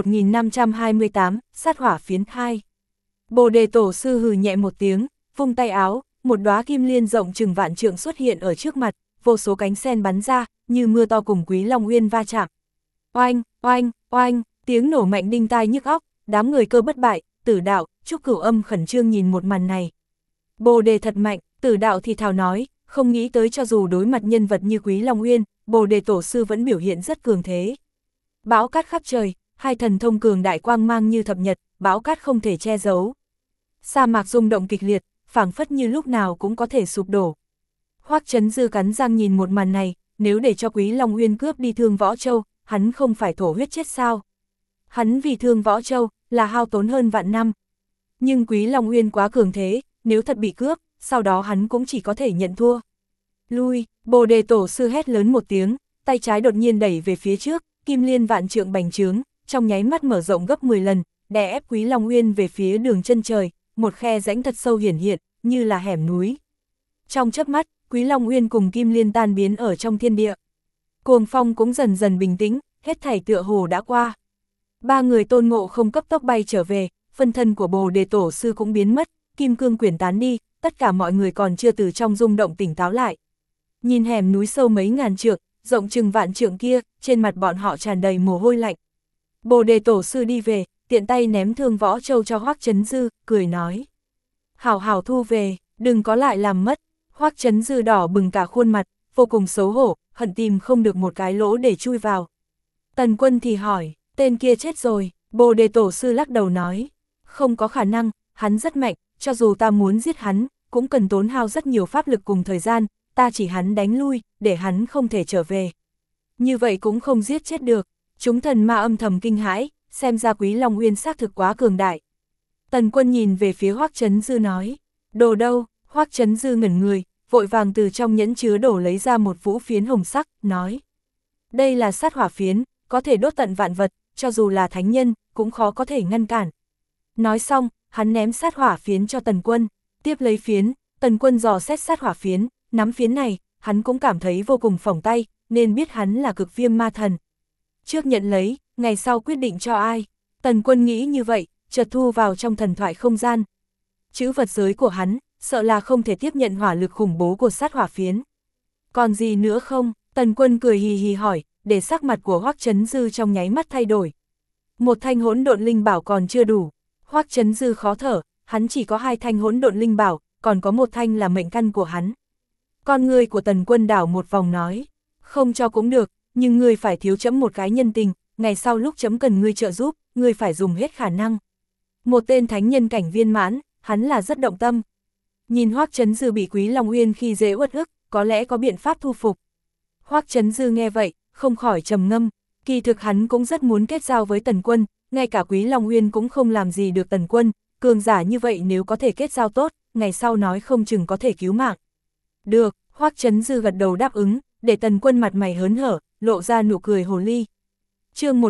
1528, sát hỏa phiến 2. Bồ Đề Tổ Sư hừ nhẹ một tiếng, vung tay áo, một đóa kim liên rộng chừng vạn trượng xuất hiện ở trước mặt, vô số cánh sen bắn ra, như mưa to cùng Quý Long Uyên va chạm. Oanh, oanh, oanh, tiếng nổ mạnh đinh tai nhức óc, đám người Cơ Bất Bại, Tử Đạo, Trúc Cửu Âm khẩn trương nhìn một màn này. Bồ Đề thật mạnh, Tử Đạo thì thào nói, không nghĩ tới cho dù đối mặt nhân vật như Quý Long Uyên, Bồ Đề Tổ Sư vẫn biểu hiện rất cường thế. Bão cát khắp trời, hai thần thông cường đại quang mang như thập nhật, bão cát không thể che giấu. Sa mạc rung động kịch liệt, phảng phất như lúc nào cũng có thể sụp đổ. Hoắc Chấn Dư cắn răng nhìn một màn này, nếu để cho Quý Long Uyên cướp đi Thương Võ Châu, hắn không phải thổ huyết chết sao? Hắn vì Thương Võ Châu, là hao tốn hơn vạn năm. Nhưng Quý Long Uyên quá cường thế, nếu thật bị cướp, sau đó hắn cũng chỉ có thể nhận thua. Lui, Bồ Đề Tổ Sư hét lớn một tiếng, tay trái đột nhiên đẩy về phía trước, kim liên vạn trượng bành trướng, trong nháy mắt mở rộng gấp 10 lần, đè ép Quý Long Uyên về phía đường chân trời, một khe rãnh thật sâu hiển hiện, như là hẻm núi. Trong chớp mắt, Quý Long Uyên cùng kim liên tan biến ở trong thiên địa. Cuồng phong cũng dần dần bình tĩnh, hết thảy tựa hồ đã qua. Ba người Tôn Ngộ Không cấp tốc bay trở về, phân thân của Bồ Đề Tổ Sư cũng biến mất, kim cương quyển tán đi, tất cả mọi người còn chưa từ trong rung động tỉnh táo lại. Nhìn hẻm núi sâu mấy ngàn trượng, rộng chừng vạn trượng kia, trên mặt bọn họ tràn đầy mồ hôi lạnh. Bồ Đề Tổ sư đi về, tiện tay ném Thương Võ Châu cho Hoắc Chấn Dư, cười nói. Hảo hảo thu về, đừng có lại làm mất. Hoắc Chấn Dư đỏ bừng cả khuôn mặt, vô cùng xấu hổ, hận tìm không được một cái lỗ để chui vào. Tần Quân thì hỏi, tên kia chết rồi, Bồ Đề Tổ sư lắc đầu nói. Không có khả năng, hắn rất mạnh, cho dù ta muốn giết hắn, cũng cần tốn hao rất nhiều pháp lực cùng thời gian, ta chỉ hắn đánh lui, để hắn không thể trở về. Như vậy cũng không giết chết được. Chúng thần ma âm thầm kinh hãi, xem ra Quý Long Uyên xác thực quá cường đại. Tần Quân nhìn về phía Hoắc Chấn Dư nói, đồ đâu? Hoắc Chấn Dư ngẩn người, vội vàng từ trong nhẫn chứa đồ lấy ra một vũ phiến hồng sắc, nói. Đây là sát hỏa phiến, có thể đốt tận vạn vật, cho dù là thánh nhân, cũng khó có thể ngăn cản. Nói xong, hắn ném sát hỏa phiến cho Tần Quân, tiếp lấy phiến, Tần Quân dò xét sát hỏa phiến, nắm phiến này, hắn cũng cảm thấy vô cùng phỏng tay, nên biết hắn là Cực Viêm Ma Thần. Trước nhận lấy, ngày sau quyết định cho ai. Tần Quân nghĩ như vậy, chợt thu vào trong thần thoại không gian. Chữ vật giới của hắn, sợ là không thể tiếp nhận hỏa lực khủng bố của sát hỏa phiến. Còn gì nữa không? Tần Quân cười hì hì hỏi, để sắc mặt của Hoắc Chấn Dư trong nháy mắt thay đổi. Một thanh hỗn độn linh bảo còn chưa đủ. Hoắc Chấn Dư khó thở, hắn chỉ có 2 thanh hỗn độn linh bảo, còn có 1 thanh là mệnh căn của hắn. Con người của Tần Quân đảo một vòng nói, không cho cũng được, nhưng ngươi phải thiếu chấm một cái nhân tình, ngày sau lúc chấm cần ngươi trợ giúp, ngươi phải dùng hết khả năng. Một tên thánh nhân cảnh viên mãn, hắn là rất động tâm. Nhìn Hoắc Chấn Dư bị Quý Long Uyên khi dễ uất ức, có lẽ có biện pháp thu phục. Hoắc Chấn Dư nghe vậy, không khỏi trầm ngâm, kỳ thực hắn cũng rất muốn kết giao với Tần Quân, ngay cả Quý Long Uyên cũng không làm gì được Tần Quân, cường giả như vậy nếu có thể kết giao tốt, ngày sau nói không chừng có thể cứu mạng. Được, Hoắc Chấn Dư gật đầu đáp ứng, để Tần Quân mặt mày hớn hở, lộ ra nụ cười hồ ly. Chương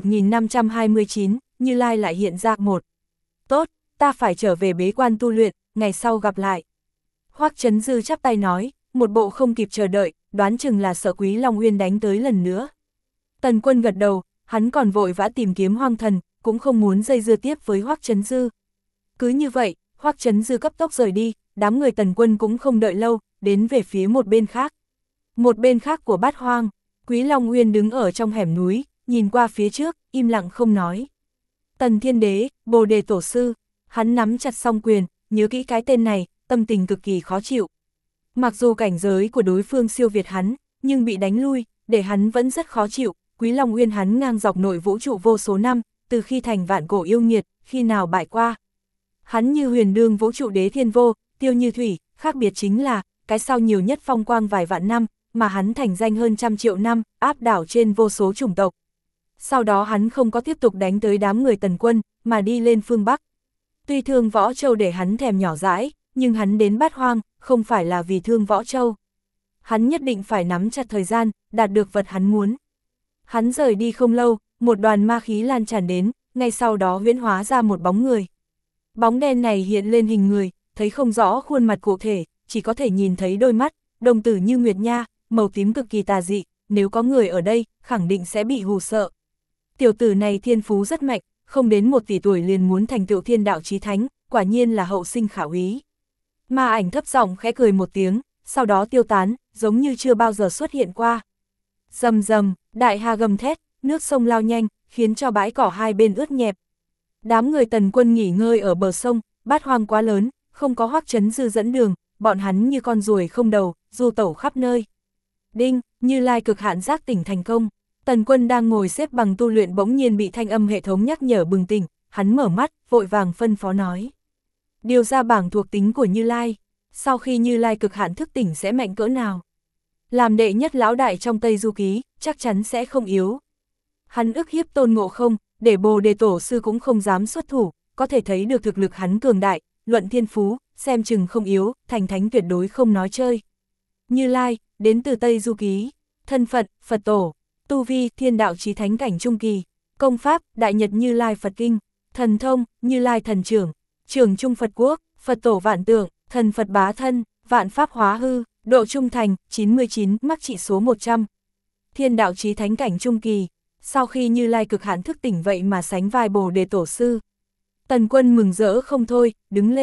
1529, Như Lai lại hiện ra một. Tốt, ta phải trở về bế quan tu luyện, ngày sau gặp lại. Hoắc Chấn Dư chắp tay nói, một bộ không kịp chờ đợi, đoán chừng là sợ Quý Long Uyên đánh tới lần nữa. Tần Quân gật đầu, hắn còn vội vã tìm kiếm Hoang Thần, cũng không muốn dây dưa tiếp với Hoắc Chấn Dư. Cứ như vậy, Hoắc Chấn Dư cấp tốc rời đi, đám người Tần Quân cũng không đợi lâu, đến về phía một bên khác. Một bên khác của Bát Hoang, Quý Long Uyên đứng ở trong hẻm núi, nhìn qua phía trước, im lặng không nói. Tần Thiên Đế, Bồ Đề Tổ sư, hắn nắm chặt song quyền, nhớ kỹ cái tên này, tâm tình cực kỳ khó chịu. Mặc dù cảnh giới của đối phương siêu việt hắn, nhưng bị đánh lui, để hắn vẫn rất khó chịu. Quý Long Uyên hắn ngang dọc nội vũ trụ vô số năm, từ khi thành vạn cổ yêu nghiệt, khi nào bại qua. Hắn như huyền đương vũ trụ đế thiên vô, tiêu như thủy, khác biệt chính là, cái sau nhiều nhất phong quang vài vạn năm, mà hắn thành danh hơn 100 triệu năm, áp đảo trên vô số chủng tộc. Sau đó hắn không có tiếp tục đánh tới đám người Tần Quân, mà đi lên phương Bắc. Tuy Thương Võ Châu để hắn thèm nhỏ dãi, nhưng hắn đến Bát Hoang, không phải là vì Thương Võ Châu. Hắn nhất định phải nắm chặt thời gian, đạt được vật hắn muốn. Hắn rời đi không lâu, một đoàn ma khí lan tràn đến, ngay sau đó huyễn hóa ra một bóng người. Bóng đen này hiện lên hình người, thấy không rõ khuôn mặt cụ thể, chỉ có thể nhìn thấy đôi mắt, đồng tử như nguyệt nha, màu tím cực kỳ tà dị, nếu có người ở đây, khẳng định sẽ bị hù sợ. Tiểu tử này thiên phú rất mạnh, không đến 1 tỷ tuổi liền muốn thành tựu thiên đạo chí thánh, quả nhiên là hậu sinh khả úy. Ma ảnh thấp giọng khẽ cười một tiếng, sau đó tiêu tán, giống như chưa bao giờ xuất hiện qua. Rầm rầm, đại hà gầm thét, nước sông lao nhanh, khiến cho bãi cỏ hai bên ướt nhẹp. Đám người Tần Quân nghỉ ngơi ở bờ sông, Bát Hoang quá lớn, không có Hoắc Chấn Dư dẫn đường, bọn hắn như con ruồi không đầu, du tẩu khắp nơi. Đinh, Như Lai cực hạn giác tỉnh thành công. Tần Quân đang ngồi xếp bằng tu luyện bỗng nhiên bị thanh âm hệ thống nhắc nhở bừng tỉnh, hắn mở mắt, vội vàng phân phó nói. Điều ra bảng thuộc tính của Như Lai, sau khi Như Lai cực hạn thức tỉnh sẽ mạnh cỡ nào? Làm đệ nhất lão đại trong Tây Du Ký, chắc chắn sẽ không yếu. Hắn ức hiếp Tôn Ngộ Không, để Bồ Đề Tổ sư cũng không dám xuất thủ, có thể thấy được thực lực hắn cường đại, luận thiên phú, xem chừng không yếu, thành thánh tuyệt đối không nói chơi. Như Lai, đến từ Tây Du Ký, thân phận, Phật Tổ, tu vi, thiên đạo chí thánh cảnh trung kỳ, công pháp, Đại Nhật Như Lai Phật Kinh, thần thông, Như Lai Thần Trưởng, Trưởng Trung Phật Quốc, Phật Tổ Vạn Tượng, thần Phật Bá Thân, Vạn Pháp Hóa Hư, độ trung thành, 99, mắc trị số 100. Thiên đạo chí thánh cảnh trung kỳ, sau khi Như Lai cực hạn thức tỉnh vậy mà sánh vai Bồ Đề Tổ sư. Tần Quân mừng rỡ không thôi, đứng lên,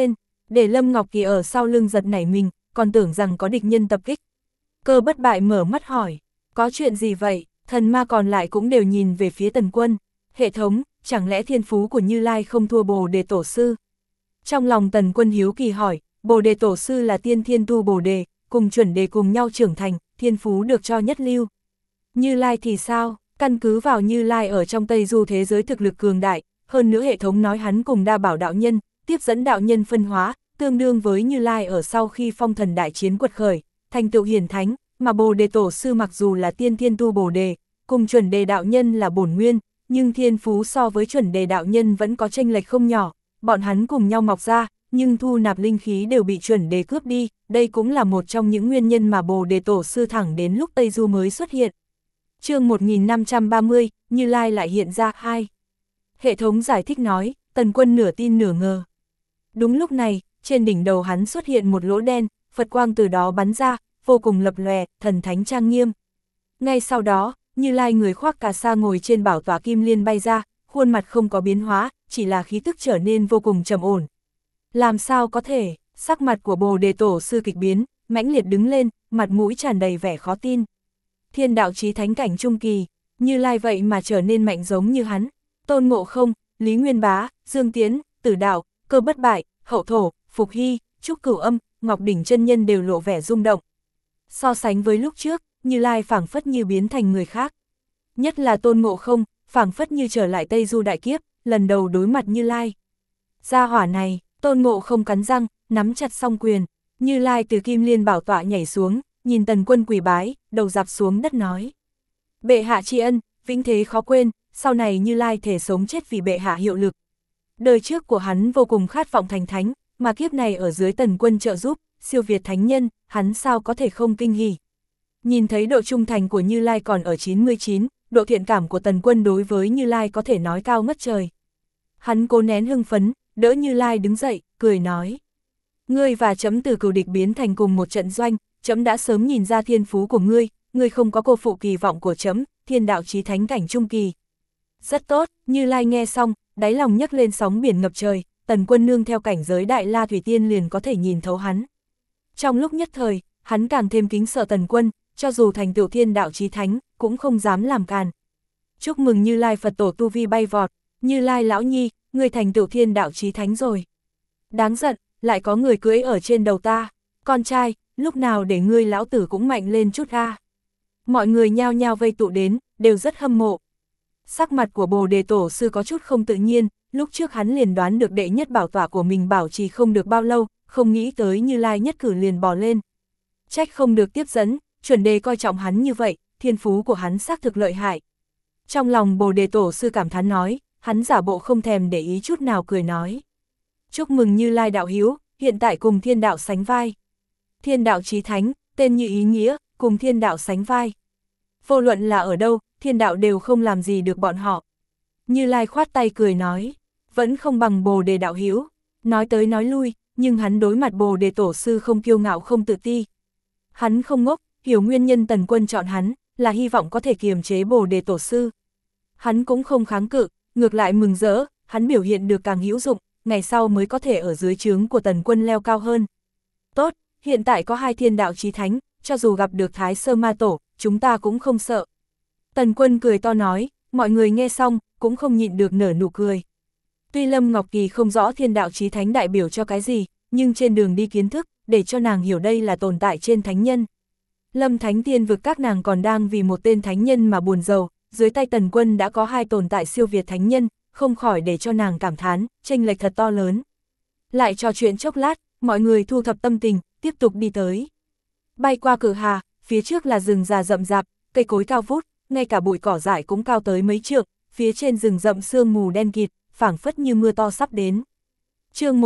để Lâm Ngọc Kỳ ở sau lưng giật nảy mình, còn tưởng rằng có địch nhân tập kích. Cơ Bất Bại mở mắt hỏi, có chuyện gì vậy? Thần ma còn lại cũng đều nhìn về phía Tần Quân. Hệ thống, chẳng lẽ thiên phú của Như Lai không thua Bồ Đề Tổ Sư? Trong lòng Tần Quân hiếu kỳ hỏi, Bồ Đề Tổ Sư là tiên thiên tu Bồ Đề, cùng chuẩn đề cùng nhau trưởng thành, thiên phú được cho nhất lưu. Như Lai thì sao? Căn cứ vào Như Lai ở trong Tây Du thế giới thực lực cường đại, hơn nữa hệ thống nói hắn cùng Đa Bảo đạo nhân, tiếp dẫn đạo nhân phân hóa, tương đương với Như Lai ở sau khi phong thần đại chiến quật khởi, thành tựu hiển thánh, mà Bồ Đề Tổ Sư mặc dù là tiên thiên tu Bồ Đề, cùng chuẩn đề đạo nhân là bổn nguyên, nhưng thiên phú so với chuẩn đề đạo nhân vẫn có chênh lệch không nhỏ, bọn hắn cùng nhau mọc ra, nhưng thu nạp linh khí đều bị chuẩn đề cướp đi, đây cũng là một trong những nguyên nhân mà Bồ Đề Tổ Sư thẳng đến lúc Tây Du mới xuất hiện. Chương 1530, Như Lai lại hiện ra 2. Hệ thống giải thích nói, Tần Quân nửa tin nửa ngờ. Đúng lúc này, trên đỉnh đầu hắn xuất hiện một lỗ đen, Phật quang từ đó bắn ra, vô cùng lập lòe, thần thánh trang nghiêm. Ngay sau đó, Như Lai người khoác cà sa ngồi trên bảo tọa kim liên bay ra, khuôn mặt không có biến hóa, chỉ là khí tức trở nên vô cùng trầm ổn. Làm sao có thể? Sắc mặt của Bồ Đề Tổ Sư kịch biến, mãnh liệt đứng lên, mặt mũi tràn đầy vẻ khó tin. Thiên đạo chí thánh cảnh trung kỳ, Như Lai vậy mà trở nên mạnh giống như hắn. Tôn Ngộ Không, Lý Nguyên Bá, Dương Tiến, Tử Đạo, Cơ Bất Bại, Hậu Thổ, Phục Hy, Trúc Cửu Âm, Ngọc Đỉnh chân nhân đều lộ vẻ rung động. So sánh với lúc trước, Như Lai phảng phất như biến thành người khác. Nhất là Tôn Ngộ Không, phảng phất như trở lại Tây Du đại kiếp, lần đầu đối mặt Như Lai. Gia hỏa này, Tôn Ngộ Không cắn răng, nắm chặt song quyền, Như Lai từ kim liên bảo tọa nhảy xuống, nhìn Tần Quân quỳ bái, đầu dạp xuống đất nói. Bệ hạ tri ân, vĩnh thế khó quên, sau này Như Lai thể sống chết vì bệ hạ hiệu lực. Đời trước của hắn vô cùng khát vọng thành thánh, mà kiếp này ở dưới Tần Quân trợ giúp, siêu việt thánh nhân, hắn sao có thể không kinh hỉ. Nhìn thấy độ trung thành của Như Lai còn ở 99, độ thiện cảm của Tần Quân đối với Như Lai có thể nói cao ngất trời. Hắn cố nén hưng phấn, đỡ Như Lai đứng dậy, cười nói. Ngươi và chấm từ cừu địch biến thành cùng một trận doanh, chấm đã sớm nhìn ra thiên phú của ngươi, ngươi không có cô phụ kỳ vọng của chấm, thiên đạo chí thánh cảnh trung kỳ. Rất tốt, Như Lai nghe xong, đáy lòng nhấc lên sóng biển ngập trời, Tần Quân nương theo cảnh giới Đại La Thủy Tiên liền có thể nhìn thấu hắn. Trong lúc nhất thời, hắn càng thêm kính sợ Tần Quân, cho dù thành tựu thiên đạo chí thánh, cũng không dám làm càn. Chúc mừng Như Lai Phật tổ tu vi bay vọt, Như Lai lão nhi, ngươi thành tựu thiên đạo chí thánh rồi. Đáng giận, lại có người cưỡi ở trên đầu ta, con trai, lúc nào để ngươi lão tử cũng mạnh lên chút a. Mọi người nhao nhao vây tụ đến, đều rất hâm mộ. Sắc mặt của Bồ Đề Tổ Sư có chút không tự nhiên, lúc trước hắn liền đoán được đệ nhất bảo tọa của mình bảo trì không được bao lâu, không nghĩ tới Như Lai nhất cử liền bò lên. Trách không được tiếp dẫn, chuẩn đề coi trọng hắn như vậy, thiên phú của hắn xác thực lợi hại. Trong lòng Bồ Đề Tổ Sư cảm thán nói, hắn giả bộ không thèm để ý chút nào cười nói. Chúc mừng Như Lai đạo hiếu, hiện tại cùng thiên đạo sánh vai. Thiên đạo chí thánh, tên như ý nghĩa, cùng thiên đạo sánh vai. Vô luận là ở đâu, thiên đạo đều không làm gì được bọn họ. Như Lai khoát tay cười nói, vẫn không bằng Bồ Đề đạo hiếu. Nói tới nói lui, nhưng hắn đối mặt Bồ Đề Tổ Sư không kiêu ngạo không tự ti. Hắn không ngốc, hiểu nguyên nhân Tần Quân chọn hắn, là hy vọng có thể kiềm chế Bồ Đề Tổ Sư. Hắn cũng không kháng cự, ngược lại mừng rỡ, hắn biểu hiện được càng hữu dụng, ngày sau mới có thể ở dưới trướng của Tần Quân leo cao hơn. Tốt, hiện tại có 2 thiên đạo chí thánh, cho dù gặp được Thái Sơ Ma Tổ, chúng ta cũng không sợ. Tần Quân cười to nói, mọi người nghe xong, cũng không nhịn được nở nụ cười. Tuy Lâm Ngọc Kỳ không rõ thiên đạo chí thánh đại biểu cho cái gì, nhưng trên đường đi kiến thức, để cho nàng hiểu đây là tồn tại trên thánh nhân. Lâm Thánh Tiên vực các nàng còn đang vì một tên thánh nhân mà buồn rầu, dưới tay Tần Quân đã có 2 tồn tại siêu việt thánh nhân, không khỏi để cho nàng cảm thán, chênh lệch thật to lớn. Lại trò chuyện chốc lát, mọi người thu thập tâm tình, tiếp tục đi tới. Bay qua Cử Hà, phía trước là rừng già rậm rạp, cây cối cao vút, ngay cả bụi cỏ dại cũng cao tới mấy trượng, phía trên rừng rậm sương mù đen kịt, phảng phất như mưa to sắp đến. Chương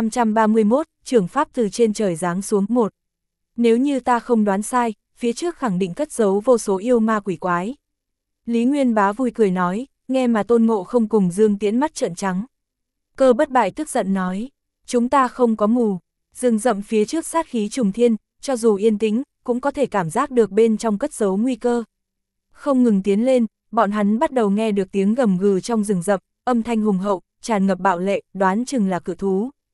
1531, trưởng pháp từ trên trời giáng xuống 1. Nếu như ta không đoán sai, phía trước khẳng định cất giấu vô số yêu ma quỷ quái. Lý Nguyên Bá vui cười nói, nghe mà Tôn Ngộ Không cùng Dương Tiễn mắt trợn trắng. Cơ Bất Bại tức giận nói, chúng ta không có mù, rừng rậm phía trước sát khí trùng thiên, cho dù yên tĩnh, cũng có thể cảm giác được bên trong cất giấu nguy cơ. Không ngừng tiến lên, bọn hắn bắt đầu nghe được tiếng gầm gừ trong rừng rậm, âm thanh hùng hậu, tràn ngập bạo lệ, đoán chừng là cự thú.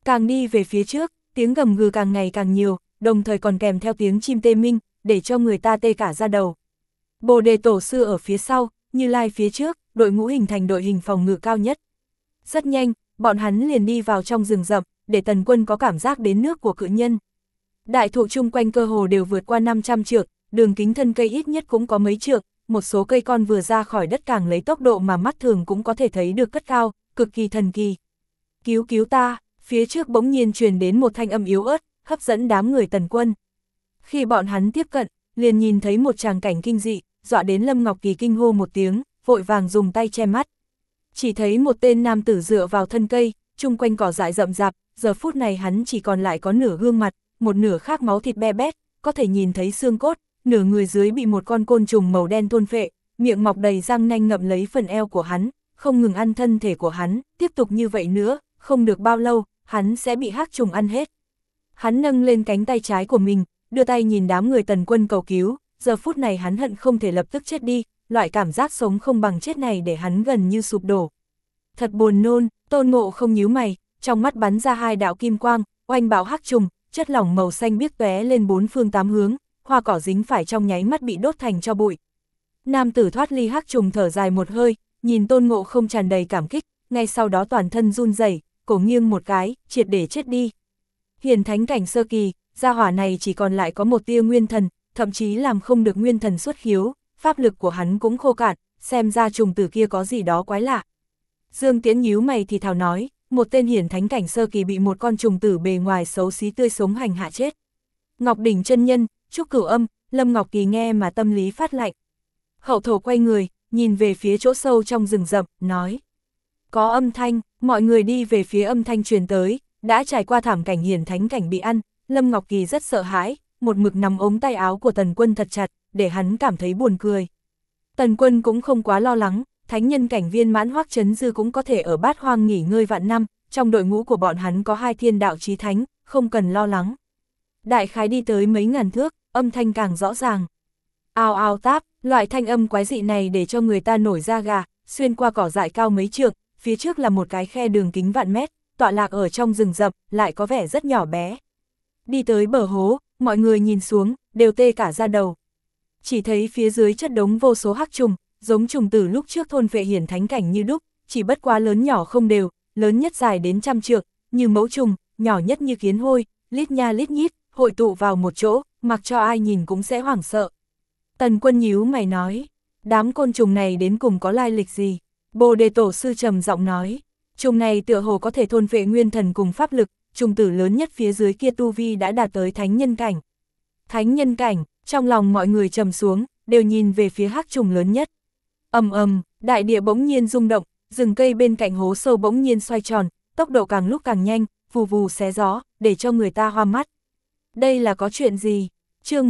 Càng đi về phía trước, tiếng gầm gừ càng ngày càng nhiều, đồng thời còn kèm theo tiếng chim tê minh, để cho người ta tê cả da đầu. Bồ Đề Tổ sư ở phía sau, Như Lai phía trước, đội ngũ hình thành đội hình phòng ngự cao nhất. Rất nhanh, bọn hắn liền đi vào trong rừng rậm, để Tần Quân có cảm giác đến nước của cự nhân. Đại thụ chung quanh cơ hồ đều vượt qua 500 trượng, đường kính thân cây ít nhất cũng có mấy trượng, một số cây con vừa ra khỏi đất càng lấy tốc độ mà mắt thường cũng có thể thấy được cất cao, cực kỳ thần kỳ. Cứu cứu ta, phía trước bỗng nhiên truyền đến một thanh âm yếu ớt, hấp dẫn đám người Tần Quân. Khi bọn hắn tiếp cận, liền nhìn thấy một tràng cảnh kinh dị, dọa đến Lâm Ngọc Kỳ kinh hô một tiếng, vội vàng dùng tay che mắt. Chỉ thấy một tên nam tử dựa vào thân cây, chung quanh cỏ dại rậm rạp, giờ phút này hắn chỉ còn lại có nửa gương mặt, một nửa khác máu thịt be bét, có thể nhìn thấy xương cốt, nửa người dưới bị một con côn trùng màu đen thôn phệ, miệng mọc đầy răng nanh ngậm lấy phần eo của hắn, không ngừng ăn thân thể của hắn, tiếp tục như vậy nữa, không được bao lâu, hắn sẽ bị hắc trùng ăn hết. Hắn nâng lên cánh tay trái của mình, đưa tay nhìn đám người Tần Quân cầu cứu, giờ phút này hắn hận không thể lập tức chết đi, loại cảm giác sống không bằng chết này để hắn gần như sụp đổ. Thật buồn nôn, Tôn Ngộ không nhíu mày, trong mắt bắn ra hai đạo kim quang, oanh bạo hắc trùng, chất lỏng màu xanh biếc tóe lên bốn phương tám hướng, hoa cỏ dính phải trong nháy mắt bị đốt thành tro bụi. Nam tử thoát ly hắc trùng thở dài một hơi, nhìn Tôn Ngộ không tràn đầy cảm kích, ngay sau đó toàn thân run rẩy, cổ nghiêng một cái, triệt để chết đi. Hiển thánh cảnh sơ kỳ, gia hỏa này chỉ còn lại có một tia nguyên thần, thậm chí làm không được nguyên thần xuất khiếu, pháp lực của hắn cũng khô cạn, xem ra trùng tử kia có gì đó quái lạ. Dương Tiễn nhíu mày thì thào nói, một tên hiển thánh cảnh sơ kỳ bị một con trùng tử bề ngoài xấu xí tươi sống hành hạ chết. Ngọc Đỉnh chân nhân, Trúc Cửu Âm, Lâm Ngọc Kỳ nghe mà tâm lý phát lạnh. Hậu thổ quay người, nhìn về phía chỗ sâu trong rừng rậm, nói. Có âm thanh, mọi người đi về phía âm thanh truyền tới, đã trải qua thảm cảnh hiển thánh cảnh bị ăn, Lâm Ngọc Kỳ rất sợ hãi, một mực nắm ống tay áo của Tần Quân thật chặt, để hắn cảm thấy buồn cười. Tần Quân cũng không quá lo lắng, thánh nhân cảnh viên mãn Hoắc Chấn Dư cũng có thể ở Bát Hoang nghỉ ngơi vạn năm, trong đội ngũ của bọn hắn có hai thiên đạo chí thánh, không cần lo lắng. Đại khái đi tới mấy ngàn thước, âm thanh càng rõ ràng. Ao ao táp, loại thanh âm quái dị này để cho người ta nổi da gà, xuyên qua cỏ dại cao mấy trượng, phía trước là một cái khe đường kính vạn mét, tọa lạc ở trong rừng rậm, lại có vẻ rất nhỏ bé. Đi tới bờ hố, mọi người nhìn xuống, đều tê cả da đầu. Chỉ thấy phía dưới chất đống vô số hắc trùng, giống trùng tử lúc trước thôn vệ hiển thánh cảnh như đúc, chỉ bất quá lớn nhỏ không đều, lớn nhất dài đến trăm trượng, như mẫu trùng, nhỏ nhất như kiến hôi, lít nha lít nhít, hội tụ vào một chỗ, mặc cho ai nhìn cũng sẽ hoảng sợ. Tần Quân nhíu mày nói, đám côn trùng này đến cùng có lai lịch gì? Bồ Đề Tổ sư trầm giọng nói, trùng này tựa hồ có thể thôn vệ nguyên thần cùng pháp lực, trùng tử lớn nhất phía dưới kia tu vi đã đạt tới thánh nhân cảnh. Thánh nhân cảnh, trong lòng mọi người trầm xuống, đều nhìn về phía hắc trùng lớn nhất. Ầm ầm, đại địa bỗng nhiên rung động, rừng cây bên cạnh hố sâu bỗng nhiên xoay tròn, tốc độ càng lúc càng nhanh, vù vù xé gió, để cho người ta hoa mắt. Đây là có chuyện gì? Chương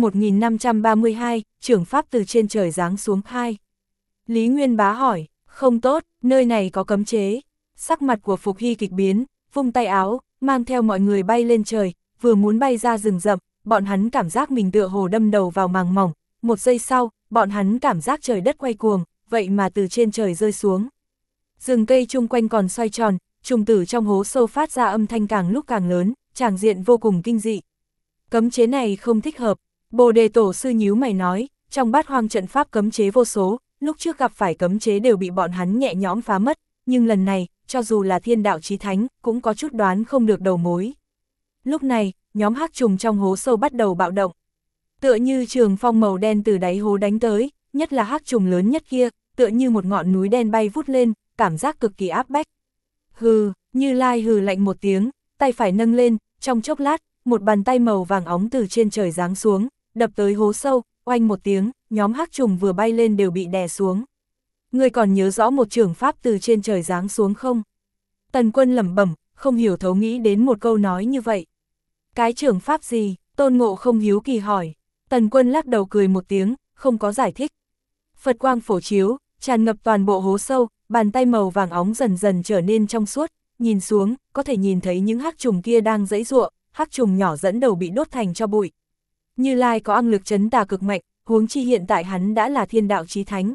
1532, trưởng pháp từ trên trời giáng xuống 2. Lý Nguyên Bá hỏi, không tốt, nơi này có cấm chế. Sắc mặt của Phục Hy kịch biến, vung tay áo, mang theo mọi người bay lên trời, vừa muốn bay ra rừng rậm, bọn hắn cảm giác mình tựa hồ đâm đầu vào màng mỏng, một giây sau, bọn hắn cảm giác trời đất quay cuồng, vậy mà từ trên trời rơi xuống. Rừng cây chung quanh còn xoay tròn, trùng tử trong hố sâu phát ra âm thanh càng lúc càng lớn, tràng diện vô cùng kinh dị. Cấm chế này không thích hợp, Bồ Đề Tổ sư nhíu mày nói, trong Bát Hoang trận pháp cấm chế vô số, lúc trước gặp phải cấm chế đều bị bọn hắn nhẹ nhõm phá mất, nhưng lần này, cho dù là thiên đạo chí thánh, cũng có chút đoán không được đầu mối. Lúc này, nhóm hắc trùng trong hố sâu bắt đầu bạo động. Tựa như trường phong màu đen từ đáy hố đánh tới, nhất là hắc trùng lớn nhất kia, tựa như một ngọn núi đen bay vút lên, cảm giác cực kỳ áp bách. Hừ, Như Lai hừ lạnh một tiếng, tay phải nâng lên, trong chốc lát, một bàn tay màu vàng óng từ trên trời giáng xuống, đập tới hố sâu, oanh một tiếng, nhóm hắc trùng vừa bay lên đều bị đè xuống. Ngươi còn nhớ rõ một trường pháp từ trên trời giáng xuống không? Tần Quân lẩm bẩm, không hiểu thấu nghĩ đến một câu nói như vậy. Cái trường pháp gì? Tôn Ngộ không hiếu kỳ hỏi. Tần Quân lắc đầu cười một tiếng, không có giải thích. Phật quang phổ chiếu, tràn ngập toàn bộ hố sâu, bàn tay màu vàng óng dần dần trở nên trong suốt, nhìn xuống, có thể nhìn thấy những hắc trùng kia đang giãy giụa, hắc trùng nhỏ dẫn đầu bị đốt thành tro bụi. Như Lai có năng lực trấn tà cực mạnh, huống chi hiện tại hắn đã là thiên đạo chí thánh.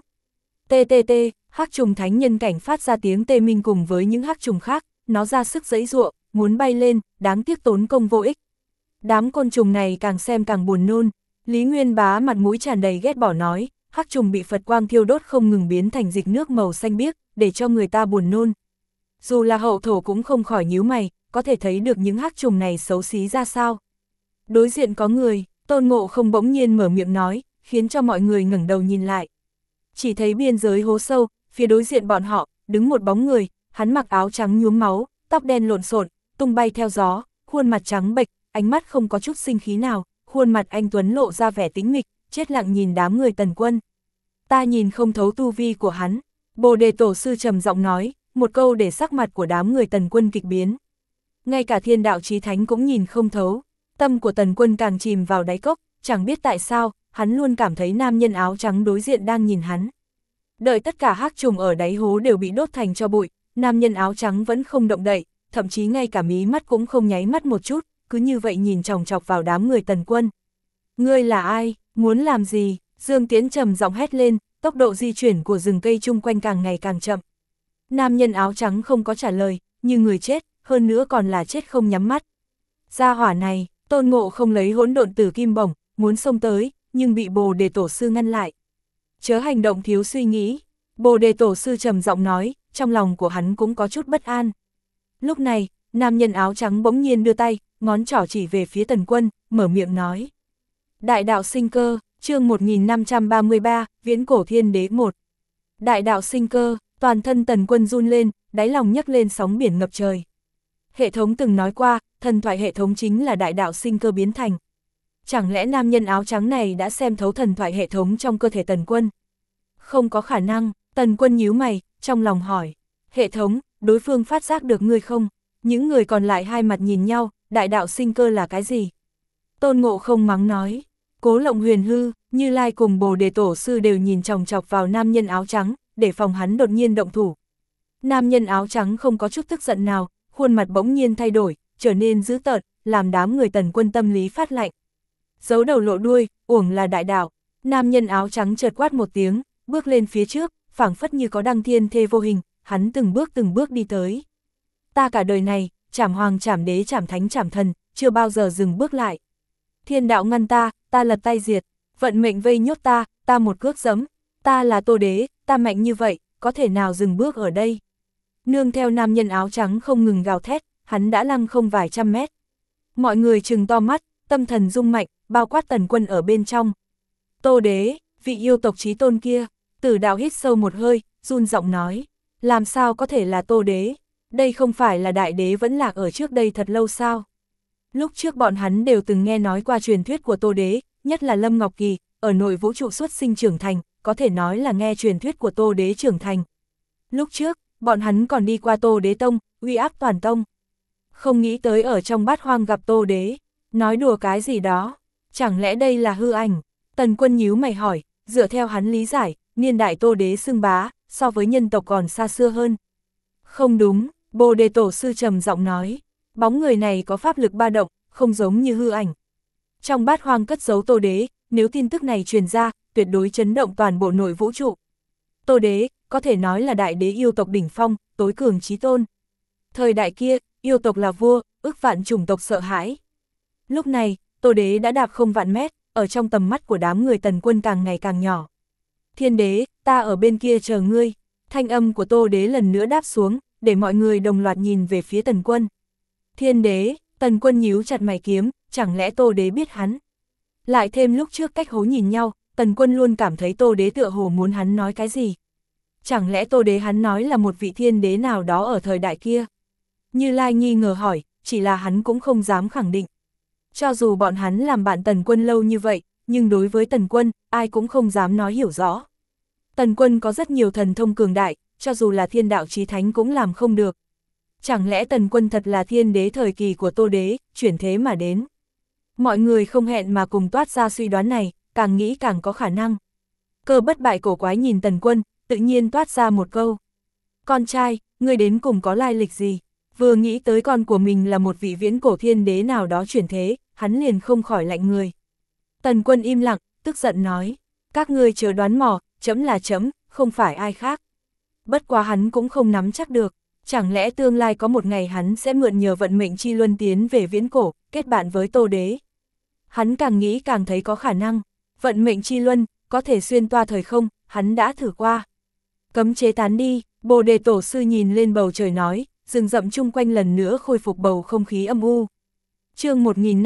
TTT, hắc trùng thánh nhân cảnh phát ra tiếng tê minh cùng với những hắc trùng khác, nó ra sức giãy giụa, muốn bay lên, đáng tiếc tốn công vô ích. Đám côn trùng này càng xem càng buồn nôn. Lý Nguyên Bá mặt mũi tràn đầy ghét bỏ nói, hắc trùng bị Phật quang thiêu đốt không ngừng biến thành dịch nước màu xanh biếc, để cho người ta buồn nôn. Dù là hậu thổ cũng không khỏi nhíu mày, có thể thấy được những hắc trùng này xấu xí ra sao. Đối diện có người, Tôn Ngộ Không bỗng nhiên mở miệng nói, khiến cho mọi người ngẩng đầu nhìn lại. Chỉ thấy biên giới hố sâu, phía đối diện bọn họ, đứng một bóng người, hắn mặc áo trắng nhuốm máu, tóc đen lộn xộn, tung bay theo gió, khuôn mặt trắng bệch, ánh mắt không có chút sinh khí nào, khuôn mặt anh tuấn lộ ra vẻ tĩnh mịch, chết lặng nhìn đám người Tần Quân. Ta nhìn không thấu tu vi của hắn, Bồ Đề Tổ sư trầm giọng nói, một câu để sắc mặt của đám người Tần Quân kịch biến. Ngay cả Thiên Đạo Chí Thánh cũng nhìn không thấu, tâm của Tần Quân càng chìm vào đáy cốc, chẳng biết tại sao, hắn luôn cảm thấy nam nhân áo trắng đối diện đang nhìn hắn. Đợi tất cả hắc trùng ở đáy hố đều bị đốt thành tro bụi, nam nhân áo trắng vẫn không động đậy, thậm chí ngay cả mí mắt cũng không nháy mắt một chút, cứ như vậy nhìn chòng chọc vào đám người Tần Quân. Ngươi là ai, muốn làm gì? Dương Tiễn trầm giọng hét lên, tốc độ di chuyển của rừng cây chung quanh càng ngày càng chậm. Nam nhân áo trắng không có trả lời, như người chết, hơn nữa còn là chết không nhắm mắt. Gia hỏa này, Tôn Ngộ Không lấy hỗn độn tử kim bổng, muốn xông tới, nhưng bị Bồ Đề Tổ sư ngăn lại. Chớ hành động thiếu suy nghĩ, Bồ Đề Tổ sư trầm giọng nói, trong lòng của hắn cũng có chút bất an. Lúc này, nam nhân áo trắng bỗng nhiên đưa tay, ngón trỏ chỉ về phía Tần Quân, mở miệng nói. Đại đạo sinh cơ, chương 1533, Viễn Cổ Thiên Đế 1. Đại đạo sinh cơ, toàn thân Tần Quân run lên, đáy lòng nhấc lên sóng biển ngập trời. Hệ thống từng nói qua, thần thoại hệ thống chính là đại đạo sinh cơ biến thành. Chẳng lẽ nam nhân áo trắng này đã xem thấu thần thoại hệ thống trong cơ thể Tần Quân? Không có khả năng, Tần Quân nhíu mày, trong lòng hỏi. Hệ thống, đối phương phát giác được ngươi không? Những người còn lại hai mặt nhìn nhau, đại đạo sinh cơ là cái gì? Tôn Ngộ Không mắng nói. Cố Lộng Huyền Hư, Như Lai cùng Bồ Đề Tổ sư đều nhìn chòng chọc vào nam nhân áo trắng, để phòng hắn đột nhiên động thủ. Nam nhân áo trắng không có chút tức giận nào, khuôn mặt bỗng nhiên thay đổi, trở nên dữ tợn, làm đám người Tần Quân tâm lý phát lạnh. Giấu đầu lộ đuôi, uổng là đại đạo. Nam nhân áo trắng chợt quát một tiếng, bước lên phía trước, phảng phất như có đăng thiên thê vô hình, hắn từng bước đi tới. Ta cả đời này, trảm hoàng trảm đế trảm thánh trảm thần, chưa bao giờ dừng bước lại. Thiên đạo ngăn ta, ta lật tay diệt, vận mệnh vây nhốt ta một cước giẫm, ta là Tô Đế, ta mạnh như vậy, có thể nào dừng bước ở đây. Nương theo nam nhân áo trắng không ngừng gào thét, hắn đã lăng không vài trăm mét. Mọi người trừng to mắt, tâm thần rung mạnh, bao quát Tần Quân ở bên trong. Tô Đế, vị yêu tộc chí tôn kia, Tử Đạo hít sâu một hơi, run giọng nói, làm sao có thể là Tô Đế, đây không phải là đại đế vẫn lạc ở trước đây thật lâu sao? Lúc trước bọn hắn đều từng nghe nói qua truyền thuyết của Tô Đế, nhất là Lâm Ngọc Kỳ, ở nội vũ trụ xuất sinh trưởng thành, có thể nói là nghe truyền thuyết của Tô Đế trưởng thành. Lúc trước, bọn hắn còn đi qua Tô Đế Tông, uy áp toàn tông. Không nghĩ tới ở trong Bát Hoang gặp Tô Đế, nói đùa cái gì đó, chẳng lẽ đây là hư ảnh? Tần Quân nhíu mày hỏi, dựa theo hắn lý giải, niên đại Tô Đế xưng bá, so với nhân tộc còn xa xưa hơn. Không đúng, Bồ Đề Tổ sư trầm giọng nói, bóng người này có pháp lực ba động, không giống như hư ảnh. Trong Bát Hoang cất giấu Tô Đế, nếu tin tức này truyền ra, tuyệt đối chấn động toàn bộ nội vũ trụ. Tô Đế, có thể nói là đại đế yêu tộc đỉnh phong, tối cường chí tôn. Thời đại kia, yêu tộc là vua, ức vạn chủng tộc sợ hãi. Lúc này, Tô Đế đã đạp không vạn mét, ở trong tầm mắt của đám người Tần Quân càng ngày càng nhỏ. Thiên Đế, ta ở bên kia chờ ngươi. Thanh âm của Tô Đế lần nữa đáp xuống, để mọi người đồng loạt nhìn về phía Tần Quân. Thiên Đế, Tần Quân nhíu chặt mày kiếm, chẳng lẽ Tô Đế biết hắn? Lại thêm lúc trước cách hố nhìn nhau, Tần Quân luôn cảm thấy Tô Đế tựa hồ muốn hắn nói cái gì. Chẳng lẽ Tô Đế hắn nói là một vị thiên đế nào đó ở thời đại kia? Như Lai nghi ngờ hỏi, chỉ là hắn cũng không dám khẳng định. Cho dù bọn hắn làm bạn Tần Quân lâu như vậy, nhưng đối với Tần Quân, ai cũng không dám nói hiểu rõ. Tần Quân có rất nhiều thần thông cường đại, cho dù là thiên đạo chí thánh cũng làm không được. Chẳng lẽ Tần Quân thật là thiên đế thời kỳ của Tô Đế, chuyển thế mà đến? Mọi người không hẹn mà cùng toát ra suy đoán này, càng nghĩ càng có khả năng. Cơ Bất Bại cổ quái nhìn Tần Quân, tự nhiên toát ra một câu. Con trai, ngươi đến cùng có lai lịch gì? Vừa nghĩ tới con của mình là một vị viễn cổ thiên đế nào đó chuyển thế, hắn liền không khỏi lạnh người. Tần Quân im lặng, tức giận nói, các ngươi chớ đoán mò, trẫm là trẫm, không phải ai khác. Bất quá hắn cũng không nắm chắc được, Chẳng lẽ tương lai có một ngày hắn sẽ mượn nhờ vận mệnh chi luân tiến về viễn cổ, kết bạn với Tô Đế? Hắn càng nghĩ càng thấy có khả năng, vận mệnh chi luân, có thể xuyên toa thời không, hắn đã thử qua. Cấm chế tán đi, Bồ Đề Tổ sư nhìn lên bầu trời nói, rừng rậm chung quanh lần nữa khôi phục bầu không khí âm u. Chương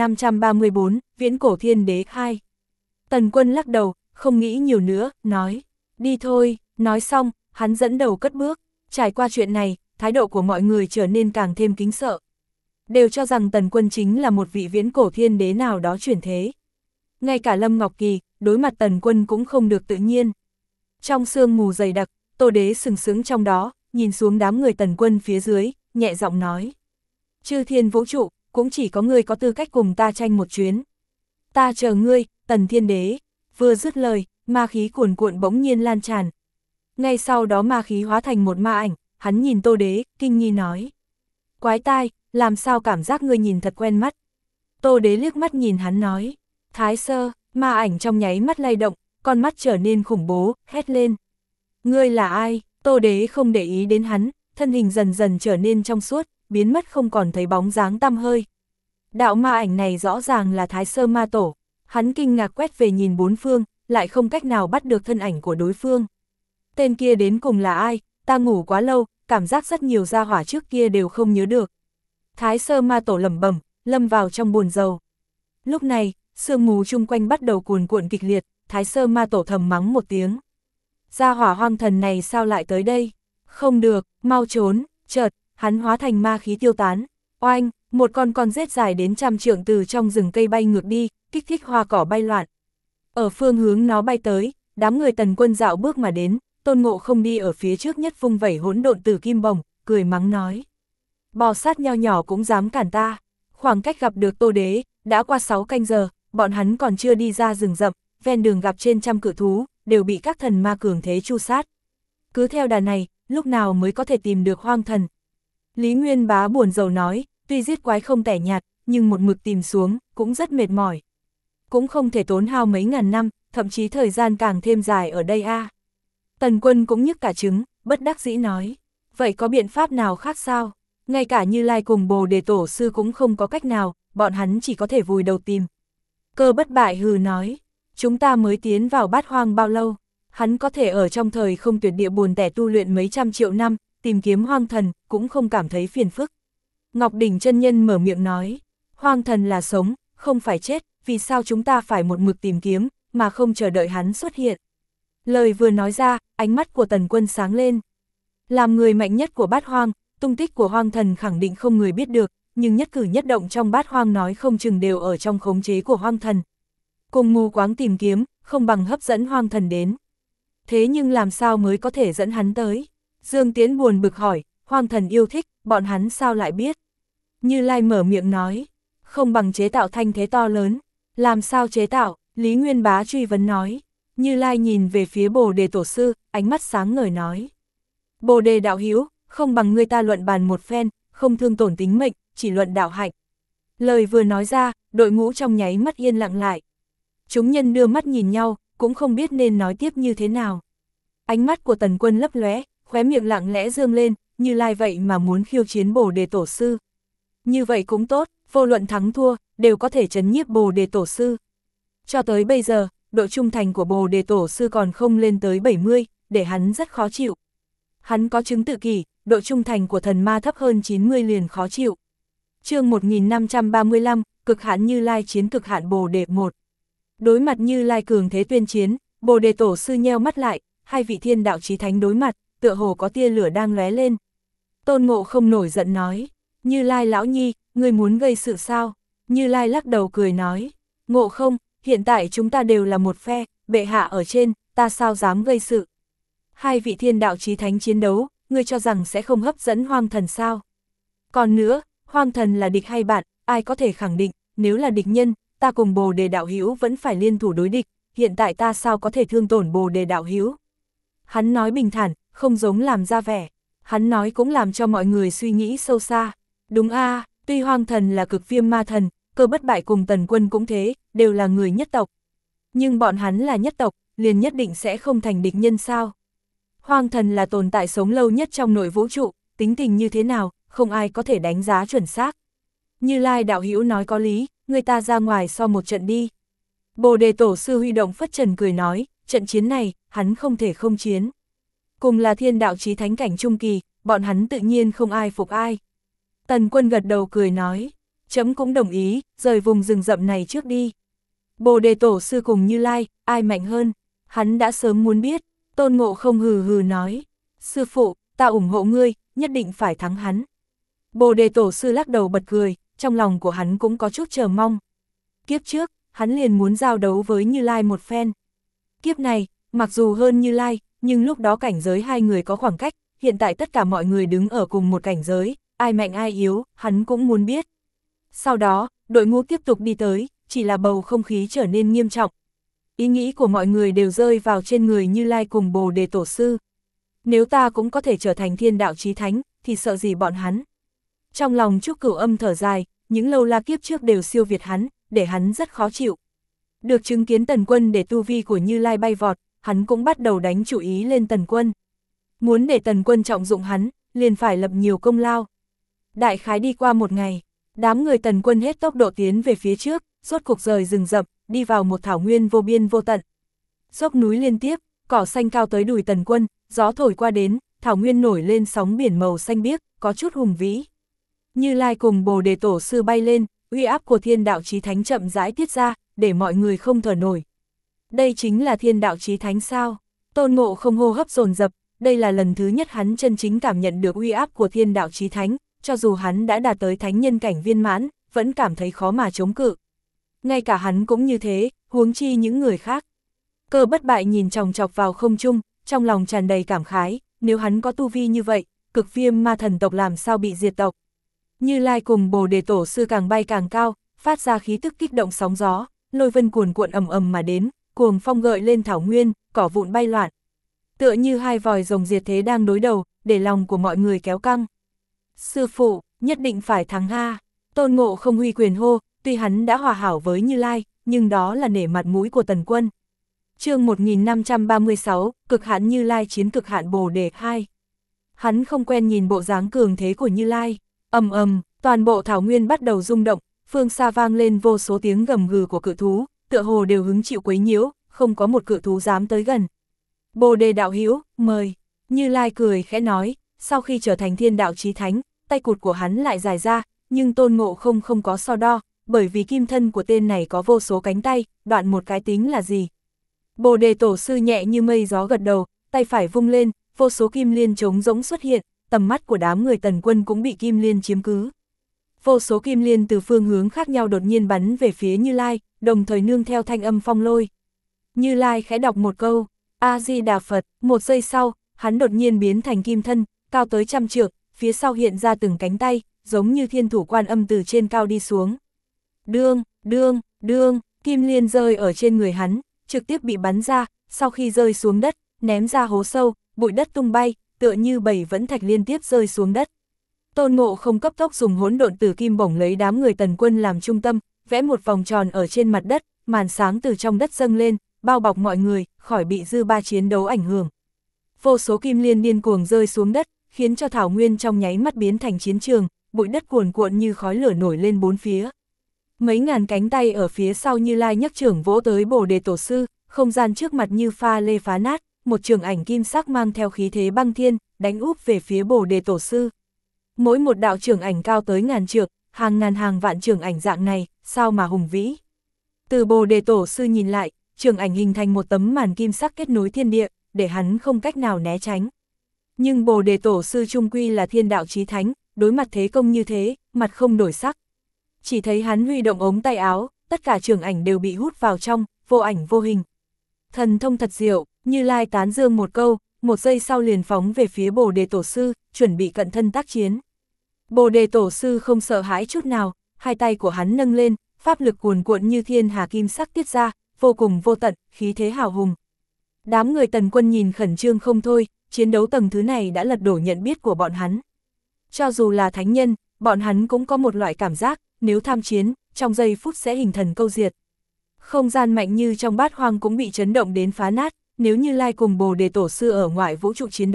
1534, Viễn cổ thiên đế 2. Tần Quân lắc đầu, không nghĩ nhiều nữa, nói, đi thôi, nói xong, hắn dẫn đầu cất bước, trải qua chuyện này, thái độ của mọi người trở nên càng thêm kính sợ. Đều cho rằng Tần Quân chính là một vị viễn cổ thiên đế nào đó chuyển thế. Ngay cả Lâm Ngọc Kỳ, đối mặt Tần Quân cũng không được tự nhiên. Trong sương mù dày đặc, Tô Đế sừng sững trong đó, nhìn xuống đám người Tần Quân phía dưới, nhẹ giọng nói. Chư thiên vũ trụ, cũng chỉ có ngươi có tư cách cùng ta tranh một chuyến. Ta chờ ngươi, Tần Thiên Đế. Vừa dứt lời, ma khí cuồn cuộn bỗng nhiên lan tràn. Ngay sau đó ma khí hóa thành một ma ảnh, hắn nhìn Tô Đế, kinh nghi nói. Quái tai, làm sao cảm giác ngươi nhìn thật quen mắt. Tô Đế liếc mắt nhìn hắn nói. Thái Sơ, ma ảnh trong nháy mắt lay động, con mắt trở nên khủng bố, hét lên. Ngươi là ai? Tô Đế không để ý đến hắn, thân hình dần dần trở nên trong suốt, biến mất không còn thấy bóng dáng tăm hơi. Đạo ma ảnh này rõ ràng là Thái Sơ Ma Tổ, hắn kinh ngạc quét về nhìn bốn phương, lại không cách nào bắt được thân ảnh của đối phương. Tên kia đến cùng là ai? Ta ngủ quá lâu, cảm giác rất nhiều gia hỏa trước kia đều không nhớ được. Thái Sơ Ma Tổ lẩm bẩm, lâm vào trong buồn rầu. Lúc này, sương mù chung quanh bắt đầu cuồn cuộn kịch liệt, Thái Sơ Ma Tổ thầm mắng một tiếng. Gia hỏa hoang thần này sao lại tới đây? Không được, mau trốn. Chợt, hắn hóa thành ma khí tiêu tán. Oanh, một con rết dài đến 100 trượng từ trong rừng cây bay ngược đi, kích thích hoa cỏ bay loạn. Ở phương hướng nó bay tới, đám người Tần Quân dạo bước mà đến, Tôn Ngộ Không đi ở phía trước nhất vung vẩy hỗn độn tử kim bồng, cười mắng nói. Bò sát nho nhỏ cũng dám cản ta. Khoảng cách gặp được Tô Đế, đã qua 6 canh giờ, bọn hắn còn chưa đi ra rừng rậm, ven đường gặp trên trăm cự thú, đều bị các thần ma cường thế tru sát. Cứ theo đà này, lúc nào mới có thể tìm được hoang thần? Lý Nguyên Bá buồn rầu nói, tuy giết quái không tẻ nhạt, nhưng một mực tìm xuống, cũng rất mệt mỏi. Cũng không thể tốn hao mấy ngàn năm, thậm chí thời gian càng thêm dài ở đây a. Tần Quân cũng nhức cả trứng, bất đắc dĩ nói. Vậy có biện pháp nào khác sao? Ngay cả Như Lai cùng Bồ Đề Tổ sư cũng không có cách nào, bọn hắn chỉ có thể vùi đầu tìm. Cơ Bất Bại hừ nói. Chúng ta mới tiến vào Bát Hoang bao lâu? Hắn có thể ở trong thời không tuyệt địa buồn tẻ tu luyện mấy trăm triệu năm, tìm kiếm hoang thần, cũng không cảm thấy phiền phức. Ngọc Đỉnh chân nhân mở miệng nói, hoang thần là sống, không phải chết, vì sao chúng ta phải một mực tìm kiếm, mà không chờ đợi hắn xuất hiện. Lời vừa nói ra, ánh mắt của Tần Quân sáng lên. Làm người mạnh nhất của Bát Hoang, tung tích của hoang thần khẳng định không người biết được, nhưng nhất cử nhất động trong Bát Hoang nói không chừng đều ở trong khống chế của hoang thần. Cùng mù quáng tìm kiếm, không bằng hấp dẫn hoang thần đến. Thế nhưng làm sao mới có thể dẫn hắn tới? Dương Tiến buồn bực hỏi, hoang thần yêu thích, bọn hắn sao lại biết? Như Lai mở miệng nói, không bằng chế tạo thanh thế to lớn. Làm sao chế tạo? Lý Nguyên Bá truy vấn nói. Như Lai nhìn về phía Bồ Đề Tổ sư, ánh mắt sáng ngời nói. Bồ Đề đạo hữu, không bằng người ta luận bàn một phen, không thương tổn tính mệnh, chỉ luận đạo hạnh. Lời vừa nói ra, đội ngũ trong nháy mắt yên lặng lại. Chúng nhân đưa mắt nhìn nhau, cũng không biết nên nói tiếp như thế nào. Ánh mắt của Tần Quân lấp lóe, khóe miệng lặng lẽ dương lên, Như Lai vậy mà muốn khiêu chiến Bồ Đề Tổ sư. Như vậy cũng tốt, vô luận thắng thua, đều có thể trấn nhiếp Bồ Đề Tổ sư. Cho tới bây giờ, độ trung thành của Bồ Đề Tổ sư còn không lên tới 70, để hắn rất khó chịu. Hắn có chứng tự kỷ, độ trung thành của thần ma thấp hơn 90 liền khó chịu. Chương 1535, cực hạn Như Lai chiến cực hạn Bồ Đề 1. Đối mặt Như Lai cường thế tuyên chiến, Bồ Đề Tổ sư nheo mắt lại, hai vị thiên đạo chí thánh đối mặt, tựa hồ có tia lửa đang lóe lên. Tôn Ngộ Không nổi giận nói, Như Lai lão nhi, ngươi muốn gây sự sao? Như Lai lắc đầu cười nói, Ngộ Không, hiện tại chúng ta đều là một phe, bệ hạ ở trên, ta sao dám gây sự? Hai vị thiên đạo chí thánh chiến đấu, ngươi cho rằng sẽ không hấp dẫn hoang thần sao? Còn nữa, hoang thần là địch hay bạn, ai có thể khẳng định, nếu là địch nhân, ta cùng Bồ Đề đạo hữu vẫn phải liên thủ đối địch, hiện tại ta sao có thể thương tổn Bồ Đề đạo hữu? Hắn nói bình thản, không giống làm ra vẻ. Hắn nói cũng làm cho mọi người suy nghĩ sâu xa. Đúng a, tuy hoang thần là cực viêm ma thần, Cơ Bất Bại cùng Tần Quân cũng thế, đều là người nhất tộc. Nhưng bọn hắn là nhất tộc, liền nhất định sẽ không thành địch nhân sao? Hoang thần là tồn tại sống lâu nhất trong nội vũ trụ, tính tình như thế nào, không ai có thể đánh giá chuẩn xác. Như Lai đạo hữu nói có lý, người ta ra ngoài so một trận đi. Bồ Đề Tổ sư huy động phất trần cười nói, trận chiến này, hắn không thể không chiến. Cùng là thiên đạo chí thánh cảnh trung kỳ, bọn hắn tự nhiên không ai phục ai. Tần Quân gật đầu cười nói, chấm cũng đồng ý, rời vùng rừng rậm này trước đi. Bồ Đề Tổ sư cùng Như Lai, ai mạnh hơn, hắn đã sớm muốn biết. Tôn Ngộ Không hừ hừ nói, sư phụ, ta ủng hộ ngươi, nhất định phải thắng hắn. Bồ Đề Tổ sư lắc đầu bật cười, trong lòng của hắn cũng có chút chờ mong. Kiếp trước, hắn liền muốn giao đấu với Như Lai một phen. Kiếp này, mặc dù hơn Như Lai, nhưng lúc đó cảnh giới hai người có khoảng cách, hiện tại tất cả mọi người đứng ở cùng một cảnh giới, ai mạnh ai yếu, hắn cũng muốn biết. Sau đó, đội ngũ tiếp tục đi tới, chỉ là bầu không khí trở nên nghiêm trọng. Ý nghĩ của mọi người đều rơi vào trên người Như Lai cùng Bồ Đề Tổ sư. Nếu ta cũng có thể trở thành thiên đạo chí thánh, thì sợ gì bọn hắn. Trong lòng Trúc Cửu Âm thở dài, những lâu la kiếp trước đều siêu việt hắn, để hắn rất khó chịu. Được chứng kiến Tần Quân để tu vi của Như Lai bay vọt, hắn cũng bắt đầu đánh chủ ý lên Tần Quân. Muốn để Tần Quân trọng dụng hắn, liền phải lập nhiều công lao. Đại khái đi qua một ngày, đám người Tần Quân hết tốc độ tiến về phía trước, rốt cục rời rừng rậm, đi vào một thảo nguyên vô biên vô tận. Dốc núi liên tiếp, cỏ xanh cao tới đùi Tần Quân, gió thổi qua đến, thảo nguyên nổi lên sóng biển màu xanh biếc, có chút hùng vĩ. Như Lai cùng Bồ Đề Tổ sư bay lên, uy áp của thiên đạo chí thánh chậm rãi tiết ra, để mọi người không thở nổi. Đây chính là thiên đạo chí thánh sao? Tôn Ngộ Không hô hấp dồn dập, đây là lần thứ nhất hắn chân chính cảm nhận được uy áp của thiên đạo chí thánh, cho dù hắn đã đạt tới thánh nhân cảnh viên mãn, vẫn cảm thấy khó mà chống cự. Ngay cả hắn cũng như thế, huống chi những người khác. Cơ Bất Bại nhìn chòng chọc vào không trung, trong lòng tràn đầy cảm khái, nếu hắn có tu vi như vậy, Cực Viêm ma thần tộc làm sao bị diệt tộc. Như Lai cùng Bồ Đề Tổ sư càng bay càng cao, phát ra khí tức kích động sóng gió, lôi vân cuồn cuộn ầm ầm mà đến, cuồng phong gợi lên thảo nguyên, cỏ vụn bay loạn. Tựa như hai vòi rồng diệt thế đang đối đầu, để lòng của mọi người kéo căng. Sư phụ, nhất định phải thắng ha. Tôn Ngộ Không huy quyền hô, tuy hắn đã hòa hảo với Như Lai, nhưng đó là nể mặt mũi của Tần Quân. Chương 1536, cực hạn Như Lai chiến cực hạn Bồ Đề 2. Hắn không quen nhìn bộ dáng cường thế của Như Lai. Ầm ầm, toàn bộ thảo nguyên bắt đầu rung động, phương xa vang lên vô số tiếng gầm gừ của cự thú, tựa hồ đều hứng chịu quấy nhiễu, không có một cự thú dám tới gần. Bồ Đề đạo hữu, mời. Như Lai cười khẽ nói, sau khi trở thành thiên đạo chí thánh, tay cụt của hắn lại dài ra, nhưng Tôn Ngộ Không không có so đo, bởi vì kim thân của tên này có vô số cánh tay, đoạn một cái tính là gì. Bồ Đề Tổ sư nhẹ như mây gió gật đầu, tay phải vung lên, vô số kim liên trống rỗng xuất hiện, tầm mắt của đám người Tần Quân cũng bị kim liên chiếm cứ. Vô số kim liên từ phương hướng khác nhau đột nhiên bắn về phía Như Lai, đồng thời nương theo thanh âm phong lôi. Như Lai khẽ đọc một câu, A-di-đà Phật, một giây sau, hắn đột nhiên biến thành kim thân, cao tới 100 trượng, phía sau hiện ra từng cánh tay, giống như thiên thủ Quan Âm từ trên cao đi xuống. Đương, đương, đương, kim liên rơi ở trên người hắn, trực tiếp bị bắn ra, sau khi rơi xuống đất, ném ra hố sâu, bụi đất tung bay, tựa như bầy vẫn thạch liên tiếp rơi xuống đất. Tôn Ngộ Không cấp tốc dùng hỗn độn tử kim bổng lấy đám người Tần Quân làm trung tâm, vẽ một vòng tròn ở trên mặt đất, màn sáng từ trong đất dâng lên, bao bọc mọi người, khỏi bị dư ba chiến đấu ảnh hưởng. Vô số kim liên điên cuồng rơi xuống đất, khiến cho thảo nguyên trong nháy mắt biến thành chiến trường, bụi đất cuồn cuộn như khói lửa nổi lên bốn phía. Mấy ngàn cánh tay ở phía sau Như Lai nhấc chưởng vỗ tới Bồ Đề Tổ sư, không gian trước mặt như pha lê phá nát, một trường ảnh kim sắc mang theo khí thế băng thiên, đánh úp về phía Bồ Đề Tổ sư. Mỗi một đạo trường ảnh cao tới ngàn trượng, hàng ngàn hàng vạn trường ảnh dạng này, sao mà hùng vĩ. Từ Bồ Đề Tổ sư nhìn lại, trường ảnh hình thành một tấm màn kim sắc kết nối thiên địa, để hắn không cách nào né tránh. Nhưng Bồ Đề Tổ sư trung quy là thiên đạo chí thánh, đối mặt thế công như thế, mặt không đổi sắc. Chỉ thấy hắn huy động ống tay áo, tất cả trường ảnh đều bị hút vào trong, vô ảnh vô hình. Thần thông thật diệu, Như Lai tán dương một câu, một giây sau liền phóng về phía Bồ Đề Tổ sư, chuẩn bị cận thân tác chiến. Bồ Đề Tổ sư không sợ hãi chút nào, hai tay của hắn nâng lên, pháp lực cuồn cuộn như thiên hà kim sắc tiết ra, vô cùng vô tận, khí thế hào hùng. Đám người Tần Quân nhìn khẩn trương không thôi, chiến đấu tầng thứ này đã lật đổ nhận biết của bọn hắn. Cho dù là thánh nhân, bọn hắn cũng có một loại cảm giác, nếu tham chiến, trong giây phút sẽ hình thần câu diệt. Không gian mạnh như trong bát hoang cũng bị chấn động đến phá nát, nếu Như Lai cùng Bồ Đề Tổ sư ở ngoại vũ trụ chiến đấu,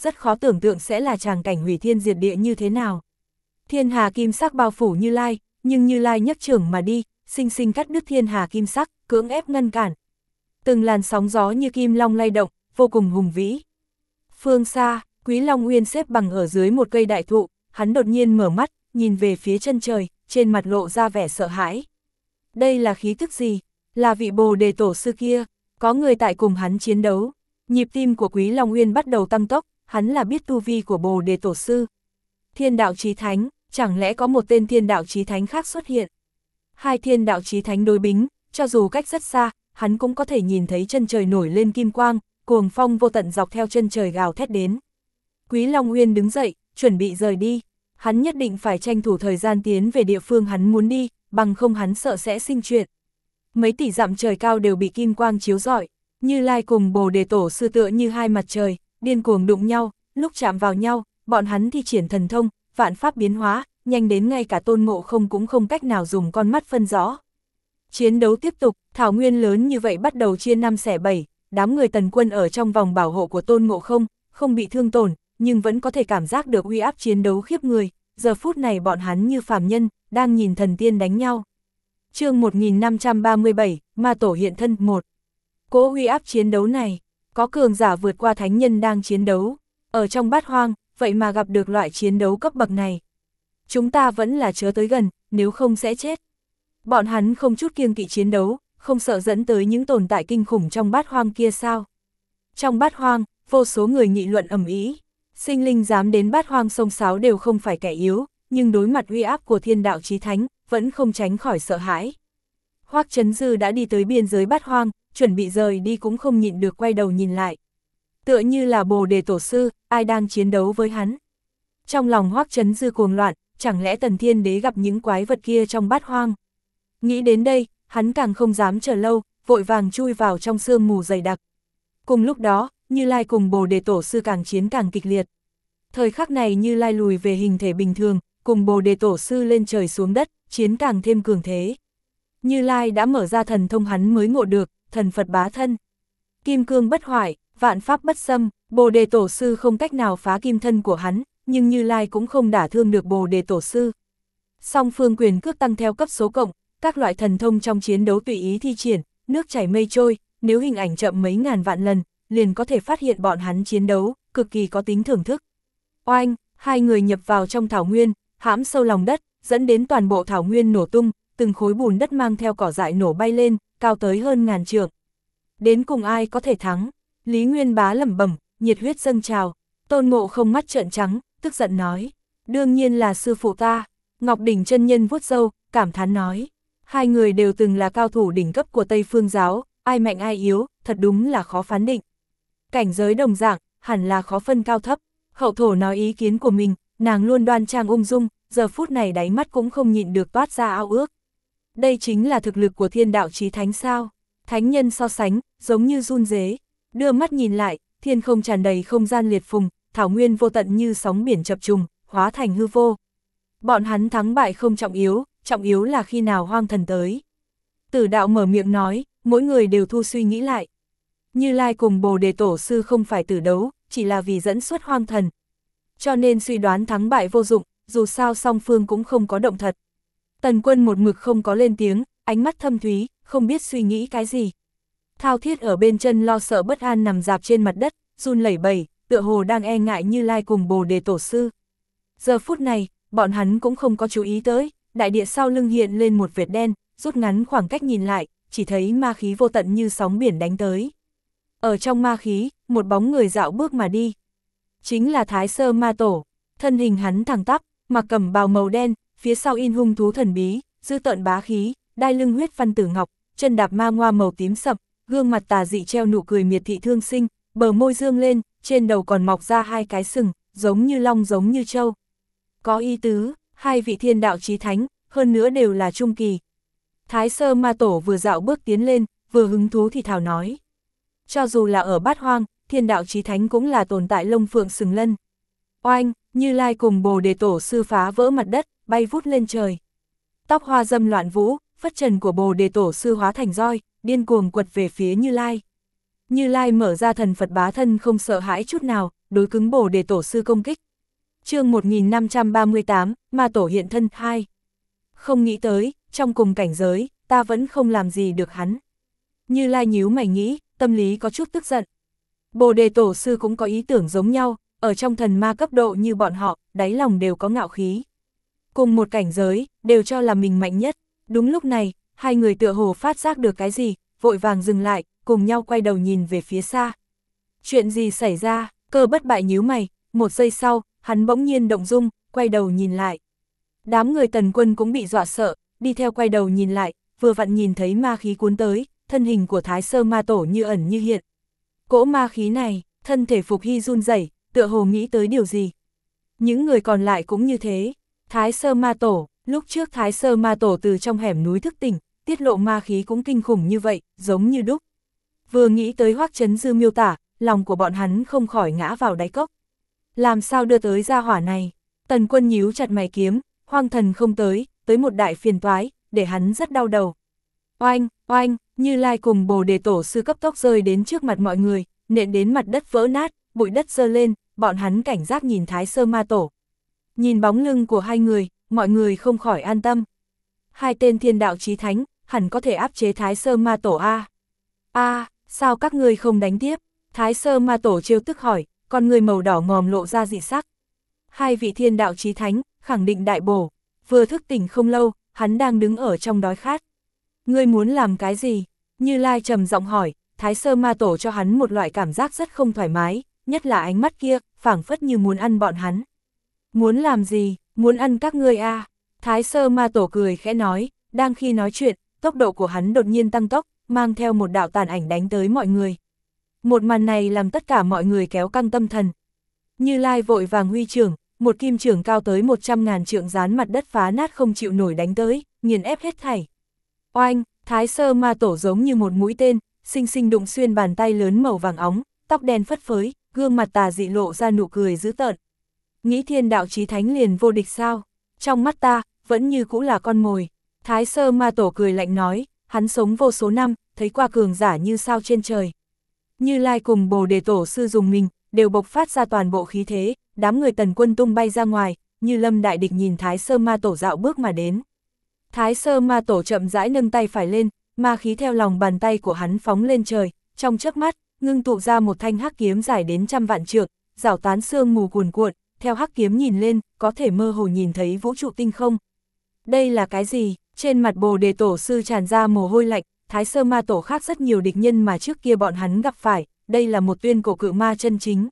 rất khó tưởng tượng sẽ là tràng cảnh hủy thiên diệt địa như thế nào. Thiên hà kim sắc bao phủ Như Lai, nhưng Như Lai nhấc chưởng mà đi, sinh sinh cắt đứt thiên hà kim sắc, cưỡng ép ngăn cản. Từng làn sóng gió như kim long lay động, vô cùng hùng vĩ. Phương xa, Quý Long Uyên xếp bằng ở dưới một cây đại thụ, hắn đột nhiên mở mắt, nhìn về phía chân trời, trên mặt lộ ra vẻ sợ hãi. Đây là khí tức gì? Là vị Bồ Đề Tổ sư kia, có người tại cùng hắn chiến đấu. Nhịp tim của Quý Long Uyên bắt đầu tăng tốc, hắn là biết tu vi của Bồ Đề Tổ sư. Thiên đạo chí thánh, chẳng lẽ có một tên thiên đạo chí thánh khác xuất hiện? Hai thiên đạo chí thánh đối bính, cho dù cách rất xa, hắn cũng có thể nhìn thấy chân trời nổi lên kim quang, cuồng phong vô tận dọc theo chân trời gào thét đến. Quý Long Uyên đứng dậy, chuẩn bị rời đi. Hắn nhất định phải tranh thủ thời gian tiến về địa phương hắn muốn đi, bằng không hắn sợ sẽ sinh chuyện. Mấy tỷ dặm trời cao đều bị kim quang chiếu rọi, Như Lai cùng Bồ Đề Tổ sư tựa như hai mặt trời, điên cuồng đụng nhau, lúc chạm vào nhau, bọn hắn thi triển thần thông, vạn pháp biến hóa, nhanh đến ngay cả Tôn Ngộ Không cũng không cách nào dùng con mắt phân rõ. Chiến đấu tiếp tục, thảo nguyên lớn như vậy bắt đầu chia năm xẻ bảy, đám người Tần Quân ở trong vòng bảo hộ của Tôn Ngộ Không, không bị thương tổn, nhưng vẫn có thể cảm giác được uy áp chiến đấu khiếp người, giờ phút này bọn hắn như phàm nhân, đang nhìn thần tiên đánh nhau. Chương 1537, Ma Tổ hiện thân 1. Cỗ uy áp chiến đấu này, có cường giả vượt qua thánh nhân đang chiến đấu, ở trong bát hoang, vậy mà gặp được loại chiến đấu cấp bậc này. Chúng ta vẫn là chớ tới gần, nếu không sẽ chết. Bọn hắn không chút kiêng kỵ chiến đấu, không sợ dẫn tới những tồn tại kinh khủng trong bát hoang kia sao. Trong bát hoang, vô số người nghị luận ầm ĩ. Sinh linh dám đến bát hoang sông sáo đều không phải kẻ yếu, nhưng đối mặt uy áp của thiên đạo chí thánh, vẫn không tránh khỏi sợ hãi. Hoắc Chấn Dư đã đi tới biên giới bát hoang, chuẩn bị rời đi cũng không nhịn được quay đầu nhìn lại. Tựa như là Bồ Đề Tổ sư, ai đang chiến đấu với hắn. Trong lòng Hoắc Chấn Dư cuồng loạn, chẳng lẽ Tần Thiên Đế gặp những quái vật kia trong bát hoang. Nghĩ đến đây, hắn càng không dám chờ lâu, vội vàng chui vào trong sương mù dày đặc. Cùng lúc đó, Như Lai cùng Bồ Đề Tổ sư càng chiến càng kịch liệt. Thời khắc này Như Lai lùi về hình thể bình thường, cùng Bồ Đề Tổ sư lên trời xuống đất, chiến càng thêm cường thế. Như Lai đã mở ra thần thông hắn mới ngộ được, thần Phật bá thân. Kim cương bất hoại, vạn pháp bất xâm, Bồ Đề Tổ sư không cách nào phá kim thân của hắn, nhưng Như Lai cũng không đả thương được Bồ Đề Tổ sư. Song phương quyền cước tăng theo cấp số cộng, các loại thần thông trong chiến đấu tùy ý thi triển, nước chảy mây trôi, nếu hình ảnh chậm mấy ngàn vạn lần, liền có thể phát hiện bọn hắn chiến đấu, cực kỳ có tính thưởng thức. Oanh, hai người nhập vào trong thảo nguyên, hãm sâu lòng đất, dẫn đến toàn bộ thảo nguyên nổ tung, từng khối bùn đất mang theo cỏ dại nổ bay lên, cao tới hơn ngàn trượng. Đến cùng ai có thể thắng? Lý Nguyên Bá lẩm bẩm, nhiệt huyết dâng trào. Tôn Ngộ Không mắt trợn trắng, tức giận nói, đương nhiên là sư phụ ta. Ngọc Đỉnh chân nhân vuốt râu, cảm thán nói, hai người đều từng là cao thủ đỉnh cấp của Tây Phương giáo, ai mạnh ai yếu, thật đúng là khó phán định. Cảnh giới đồng dạng, hẳn là khó phân cao thấp. Hậu thổ nói ý kiến của mình, nàng luôn đoan trang ung dung, giờ phút này đáy mắt cũng không nhịn được toát ra ao ước. Đây chính là thực lực của thiên đạo chí thánh sao? Thánh nhân so sánh, giống như run rế. Đưa mắt nhìn lại, thiên không tràn đầy không gian liệt phùng, thảo nguyên vô tận như sóng biển chập trùng, hóa thành hư vô. Bọn hắn thắng bại không trọng yếu là khi nào hoang thần tới. Tử đạo mở miệng nói, mỗi người đều thu suy nghĩ lại. Như Lai cùng Bồ Đề Tổ sư không phải tử đấu, chỉ là vì dẫn xuất hoang thần. Cho nên suy đoán thắng bại vô dụng, dù sao song phương cũng không có động thật. Tần Quân một mực không có lên tiếng, ánh mắt thâm thúy, không biết suy nghĩ cái gì. Thao Thiết ở bên chân lo sợ bất an nằm dạp trên mặt đất, run lẩy bẩy, tựa hồ đang e ngại Như Lai cùng Bồ Đề Tổ sư. Giờ phút này, bọn hắn cũng không có chú ý tới, đại địa sau lưng hiện lên một vệt đen, rút ngắn khoảng cách nhìn lại, chỉ thấy ma khí vô tận như sóng biển đánh tới. Ở trong ma khí, một bóng người dạo bước mà đi. Chính là Thái Sơ Ma Tổ, thân hình hắn thẳng tắp, mặc cẩm bào màu đen, phía sau in hung thú thần bí, dư tợn bá khí, đai lưng huyết văn tử ngọc, chân đạp ma ngoa màu tím sậm, gương mặt tà dị treo nụ cười miệt thị thương sinh, bờ môi dương lên, trên đầu còn mọc ra hai cái sừng, giống như long giống như trâu. Có ý tứ, hai vị thiên đạo chí thánh, hơn nữa đều là trung kỳ. Thái Sơ Ma Tổ vừa dạo bước tiến lên, vừa hứng thú thì thào nói. Cho dù là ở bát hoang, thiên đạo chí thánh cũng là tồn tại lông phượng sừng lân. Oanh, Như Lai cùng Bồ Đề Tổ sư phá vỡ mặt đất, bay vút lên trời. Tóc hoa dâm loạn vũ, phất trần của Bồ Đề Tổ sư hóa thành roi, điên cuồng quật về phía Như Lai. Như Lai mở ra thần Phật bá thân không sợ hãi chút nào, đối cứng Bồ Đề Tổ sư công kích. Chương 1538, Ma Tổ hiện thân 2. Không nghĩ tới, trong cùng cảnh giới, ta vẫn không làm gì được hắn. Như Lai nhíu mày nghĩ, tâm lý có chút tức giận. Bồ Đề Tổ sư cũng có ý tưởng giống nhau, ở trong thần ma cấp độ như bọn họ, đáy lòng đều có ngạo khí. Cùng một cảnh giới, đều cho là mình mạnh nhất. Đúng lúc này, hai người tựa hồ phát giác được cái gì, vội vàng dừng lại, cùng nhau quay đầu nhìn về phía xa. Chuyện gì xảy ra? Cơ Bất Bại nhíu mày, một giây sau, hắn bỗng nhiên động dung, quay đầu nhìn lại. Đám người Tần Quân cũng bị dọa sợ, đi theo quay đầu nhìn lại, vừa vặn nhìn thấy ma khí cuốn tới, thân hình của Thái Sơ Ma Tổ như ẩn như hiện. Cỗ ma khí này, thân thể Phục Hy run rẩy, tựa hồ nghĩ tới điều gì. Những người còn lại cũng như thế. Thái Sơ Ma Tổ, lúc trước Thái Sơ Ma Tổ từ trong hẻm núi thức tỉnh, tiết lộ ma khí cũng kinh khủng như vậy, giống như đúc. Vừa nghĩ tới Hoắc Chấn Dư miêu tả, lòng của bọn hắn không khỏi ngã vào đáy cốc. Làm sao đưa tới gia hỏa này? Tần Quân nhíu chặt mày kiếm, Hoang Thần không tới, tới một đại phiền toái, để hắn rất đau đầu. Oanh, oanh, Như Lai cùng Bồ Đề Tổ sư cấp tốc rơi đến trước mặt mọi người, nện đến mặt đất vỡ nát, bụi đất dơ lên, bọn hắn cảnh giác nhìn Thái Sơ Ma Tổ. Nhìn bóng lưng của hai người, mọi người không khỏi an tâm. Hai tên thiên đạo chí thánh, hẳn có thể áp chế Thái Sơ Ma Tổ a. Sao các ngươi không đánh tiếp? Thái Sơ Ma Tổ trêu tức hỏi, con người màu đỏ ngòm lộ ra dị sắc. Hai vị thiên đạo chí thánh, khẳng định đại bổ, vừa thức tỉnh không lâu, hắn đang đứng ở trong đói khát. Ngươi muốn làm cái gì? Như Lai trầm giọng hỏi, Thái Sơ Ma Tổ cho hắn một loại cảm giác rất không thoải mái, nhất là ánh mắt kia, phảng phất như muốn ăn bọn hắn. Muốn làm gì? Muốn ăn các ngươi a? Thái Sơ Ma Tổ cười khẽ nói, đang khi nói chuyện, tốc độ của hắn đột nhiên tăng tốc, mang theo một đạo tàn ảnh đánh tới mọi người. Một màn này làm tất cả mọi người kéo căng tâm thần. Như Lai vội vàng huy trưởng, một kim trưởng cao tới 100.000 trượng dán mặt đất phá nát không chịu nổi đánh tới, nghiền ép hết thảy. Oanh, Thái Sơ Ma Tổ giống như một mũi tên, xinh xinh đụng xuyên bàn tay lớn màu vàng óng, tóc đen phất phới, gương mặt tà dị lộ ra nụ cười dữ tợn. Nghĩ thiên đạo chí thánh liền vô địch sao? Trong mắt ta, vẫn như cũ là con mồi. Thái Sơ Ma Tổ cười lạnh nói, hắn sống vô số năm, thấy qua cường giả như sao trên trời. Như Lai cùng Bồ Đề Tổ sư dùng mình, đều bộc phát ra toàn bộ khí thế, đám người Tần Quân tung bay ra ngoài, như lâm đại địch nhìn Thái Sơ Ma Tổ dạo bước mà đến. Thái Sơ Ma Tổ chậm rãi nâng tay phải lên, ma khí theo lòng bàn tay của hắn phóng lên trời, trong chớp mắt, ngưng tụ ra một thanh hắc kiếm dài đến trăm vạn trượng, rảo tán sương mù cuồn cuộn, theo hắc kiếm nhìn lên, có thể mơ hồ nhìn thấy vũ trụ tinh không. Đây là cái gì? Trên mặt Bồ Đề Tổ sư tràn ra mồ hôi lạnh, Thái Sơ Ma Tổ khác rất nhiều địch nhân mà trước kia bọn hắn gặp phải, đây là một tuyên cổ cự ma chân chính.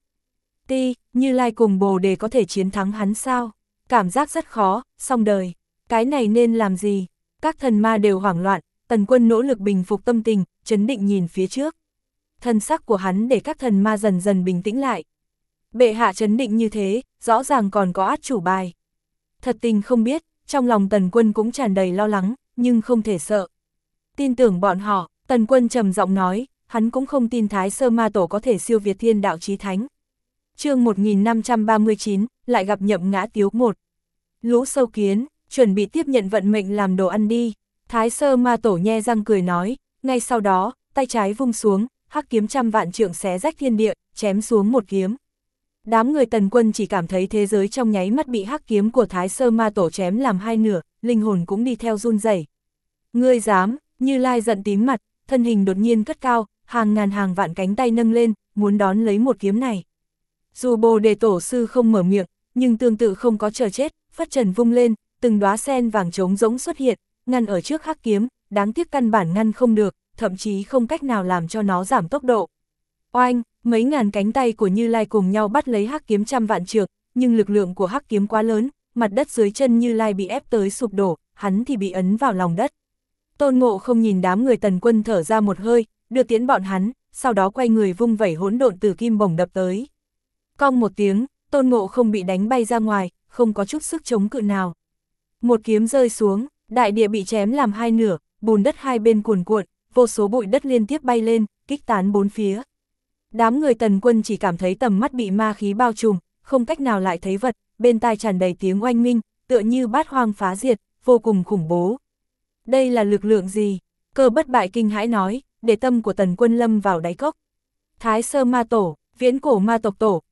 Như Lai cùng Bồ Đề có thể chiến thắng hắn sao? Cảm giác rất khó, xong đời. Cái này nên làm gì? Các thần ma đều hoảng loạn, Tần Quân nỗ lực bình phục tâm tình, trấn định nhìn phía trước. Thân sắc của hắn để các thần ma dần dần bình tĩnh lại. Bệ hạ trấn định như thế, rõ ràng còn có át chủ bài. Thật tình không biết, trong lòng Tần Quân cũng tràn đầy lo lắng, nhưng không thể sợ. Tin tưởng bọn họ, Tần Quân trầm giọng nói, hắn cũng không tin Thái Sơ Ma Tổ có thể siêu việt thiên đạo chí thánh. Chương 1539, lại gặp Nhậm Ngã Tiếu 1. Lũ sâu kiến, chuẩn bị tiếp nhận vận mệnh làm đồ ăn đi. Thái Sơ Ma Tổ nhe răng cười nói, ngay sau đó, tay trái vung xuống, hắc kiếm trăm vạn trượng xé rách thiên địa, chém xuống một kiếm. Đám người Tần Quân chỉ cảm thấy thế giới trong nháy mắt bị hắc kiếm của Thái Sơ Ma Tổ chém làm hai nửa, linh hồn cũng đi theo run rẩy. Ngươi dám? Như Lai giận tím mặt, thân hình đột nhiên cất cao, hàng ngàn hàng vạn cánh tay nâng lên, muốn đón lấy một kiếm này. Dù Bồ Đề Tổ sư không mở miệng, nhưng tương tự không có chờ chết, phất trần vung lên, từng đóa sen vàng trống rỗng xuất hiện, ngăn ở trước hắc kiếm, đáng tiếc căn bản ngăn không được, thậm chí không cách nào làm cho nó giảm tốc độ. Oanh, mấy ngàn cánh tay của Như Lai cùng nhau bắt lấy hắc kiếm trăm vạn trượng, nhưng lực lượng của hắc kiếm quá lớn, mặt đất dưới chân Như Lai bị ép tới sụp đổ, hắn thì bị ấn vào lòng đất. Tôn Ngộ không nhìn đám người Tần Quân thở ra một hơi, đưa tiễn bọn hắn, sau đó quay người vung vẩy hỗn độn tử kim bổng đập tới. Cong một tiếng, Tôn Ngộ không bị đánh bay ra ngoài, không có chút sức chống cự nào. Một kiếm rơi xuống, đại địa bị chém làm hai nửa, bùn đất hai bên cuồn cuộn, vô số bụi đất liên tiếp bay lên, kích tán bốn phía. Đám người Tần Quân chỉ cảm thấy tầm mắt bị ma khí bao trùm, không cách nào lại thấy vật, bên tai tràn đầy tiếng oanh minh, tựa như bát hoang phá diệt, vô cùng khủng bố. Đây là lực lượng gì? Cơ Bất Bại kinh hãi nói, để tâm của Tần Quân lâm vào đáy cốc. Thái Sơ Ma Tổ, viễn cổ ma tộc tổ,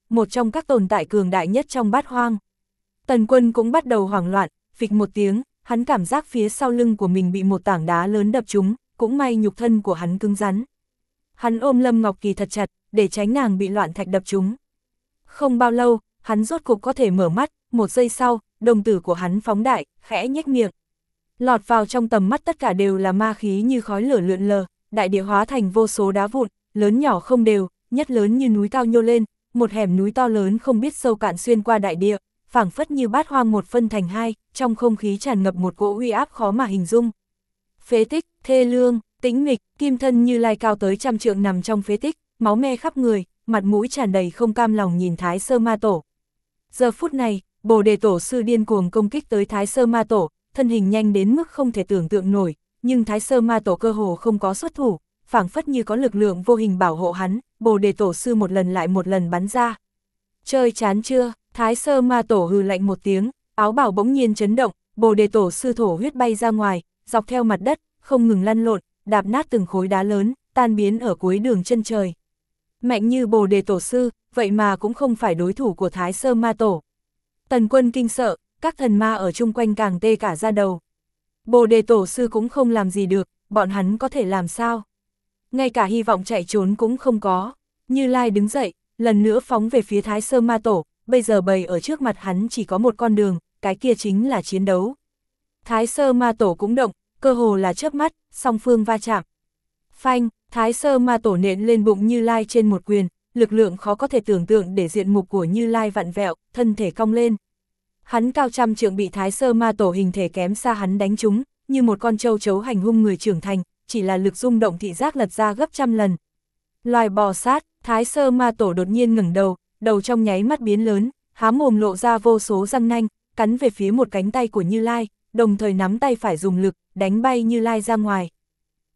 một trong các tồn tại cường đại nhất trong bát hoang. Tần Quân cũng bắt đầu hoảng loạn, phịch một tiếng, hắn cảm giác phía sau lưng của mình bị một tảng đá lớn đập trúng, cũng may nhục thân của hắn cứng rắn. Hắn ôm Lâm Ngọc Kỳ thật chặt, để tránh nàng bị loạn thạch đập trúng. Không bao lâu, hắn rốt cục có thể mở mắt, một giây sau, đồng tử của hắn phóng đại, khẽ nhếch miệng. Lọt vào trong tầm mắt tất cả đều là ma khí như khói lửa lượn lờ, đại địa hóa thành vô số đá vụn, lớn nhỏ không đều, nhất lớn như núi cao nhô lên, một hẻm núi to lớn không biết sâu cạn xuyên qua đại địa, phảng phất như bát hoang một phân thành hai, trong không khí tràn ngập một cỗ uy áp khó mà hình dung. Phế tích, thê lương, tĩnh mịch, kim thân Như Lai cao tới 100 trượng nằm trong phế tích, máu me khắp người, mặt mũi tràn đầy không cam lòng nhìn Thái Sơ Ma Tổ. Giờ phút này, Bồ Đề Tổ sư điên cuồng công kích tới Thái Sơ Ma Tổ, thân hình nhanh đến mức không thể tưởng tượng nổi, nhưng Thái Sơ Ma Tổ cơ hồ không có xuất thủ, phảng phất như có lực lượng vô hình bảo hộ hắn, Bồ Đề Tổ sư một lần lại một lần bắn ra. Chơi chán chưa? Thái Sơ Ma Tổ hừ lạnh một tiếng, áo bào bỗng nhiên chấn động, Bồ Đề Tổ sư thổ huyết bay ra ngoài, dọc theo mặt đất, không ngừng lăn lộn, đạp nát từng khối đá lớn, tan biến ở cuối đường chân trời. Mạnh như Bồ Đề Tổ sư, vậy mà cũng không phải đối thủ của Thái Sơ Ma Tổ. Tần Quân kinh sợ, các thần ma ở chung quanh càng tê cả da đầu. Bồ Đề Tổ sư cũng không làm gì được, bọn hắn có thể làm sao? Ngay cả hy vọng chạy trốn cũng không có. Như Lai đứng dậy, lần nữa phóng về phía Thái Sơ Ma Tổ, bây giờ bày ở trước mặt hắn chỉ có một con đường, cái kia chính là chiến đấu. Thái Sơ Ma Tổ cũng động, cơ hồ là chớp mắt, song phương va chạm. Phanh, Thái Sơ Ma Tổ nện lên bụng Như Lai trên một quyền, lực lượng khó có thể tưởng tượng để diện mục của Như Lai vặn vẹo, thân thể cong lên. Hắn cao 100 trượng bị Thái Sơ Ma Tổ hình thể kém xa hắn đánh trúng, như một con trâu chấu hành hung người trưởng thành, chỉ là lực rung động thị giác lật ra gấp 100 lần. Loài bò sát, Thái Sơ Ma Tổ đột nhiên ngẩng đầu, đầu trong nháy mắt biến lớn, há mồm lộ ra vô số răng nanh, cắn về phía một cánh tay của Như Lai, đồng thời nắm tay phải dùng lực, đánh bay Như Lai ra ngoài.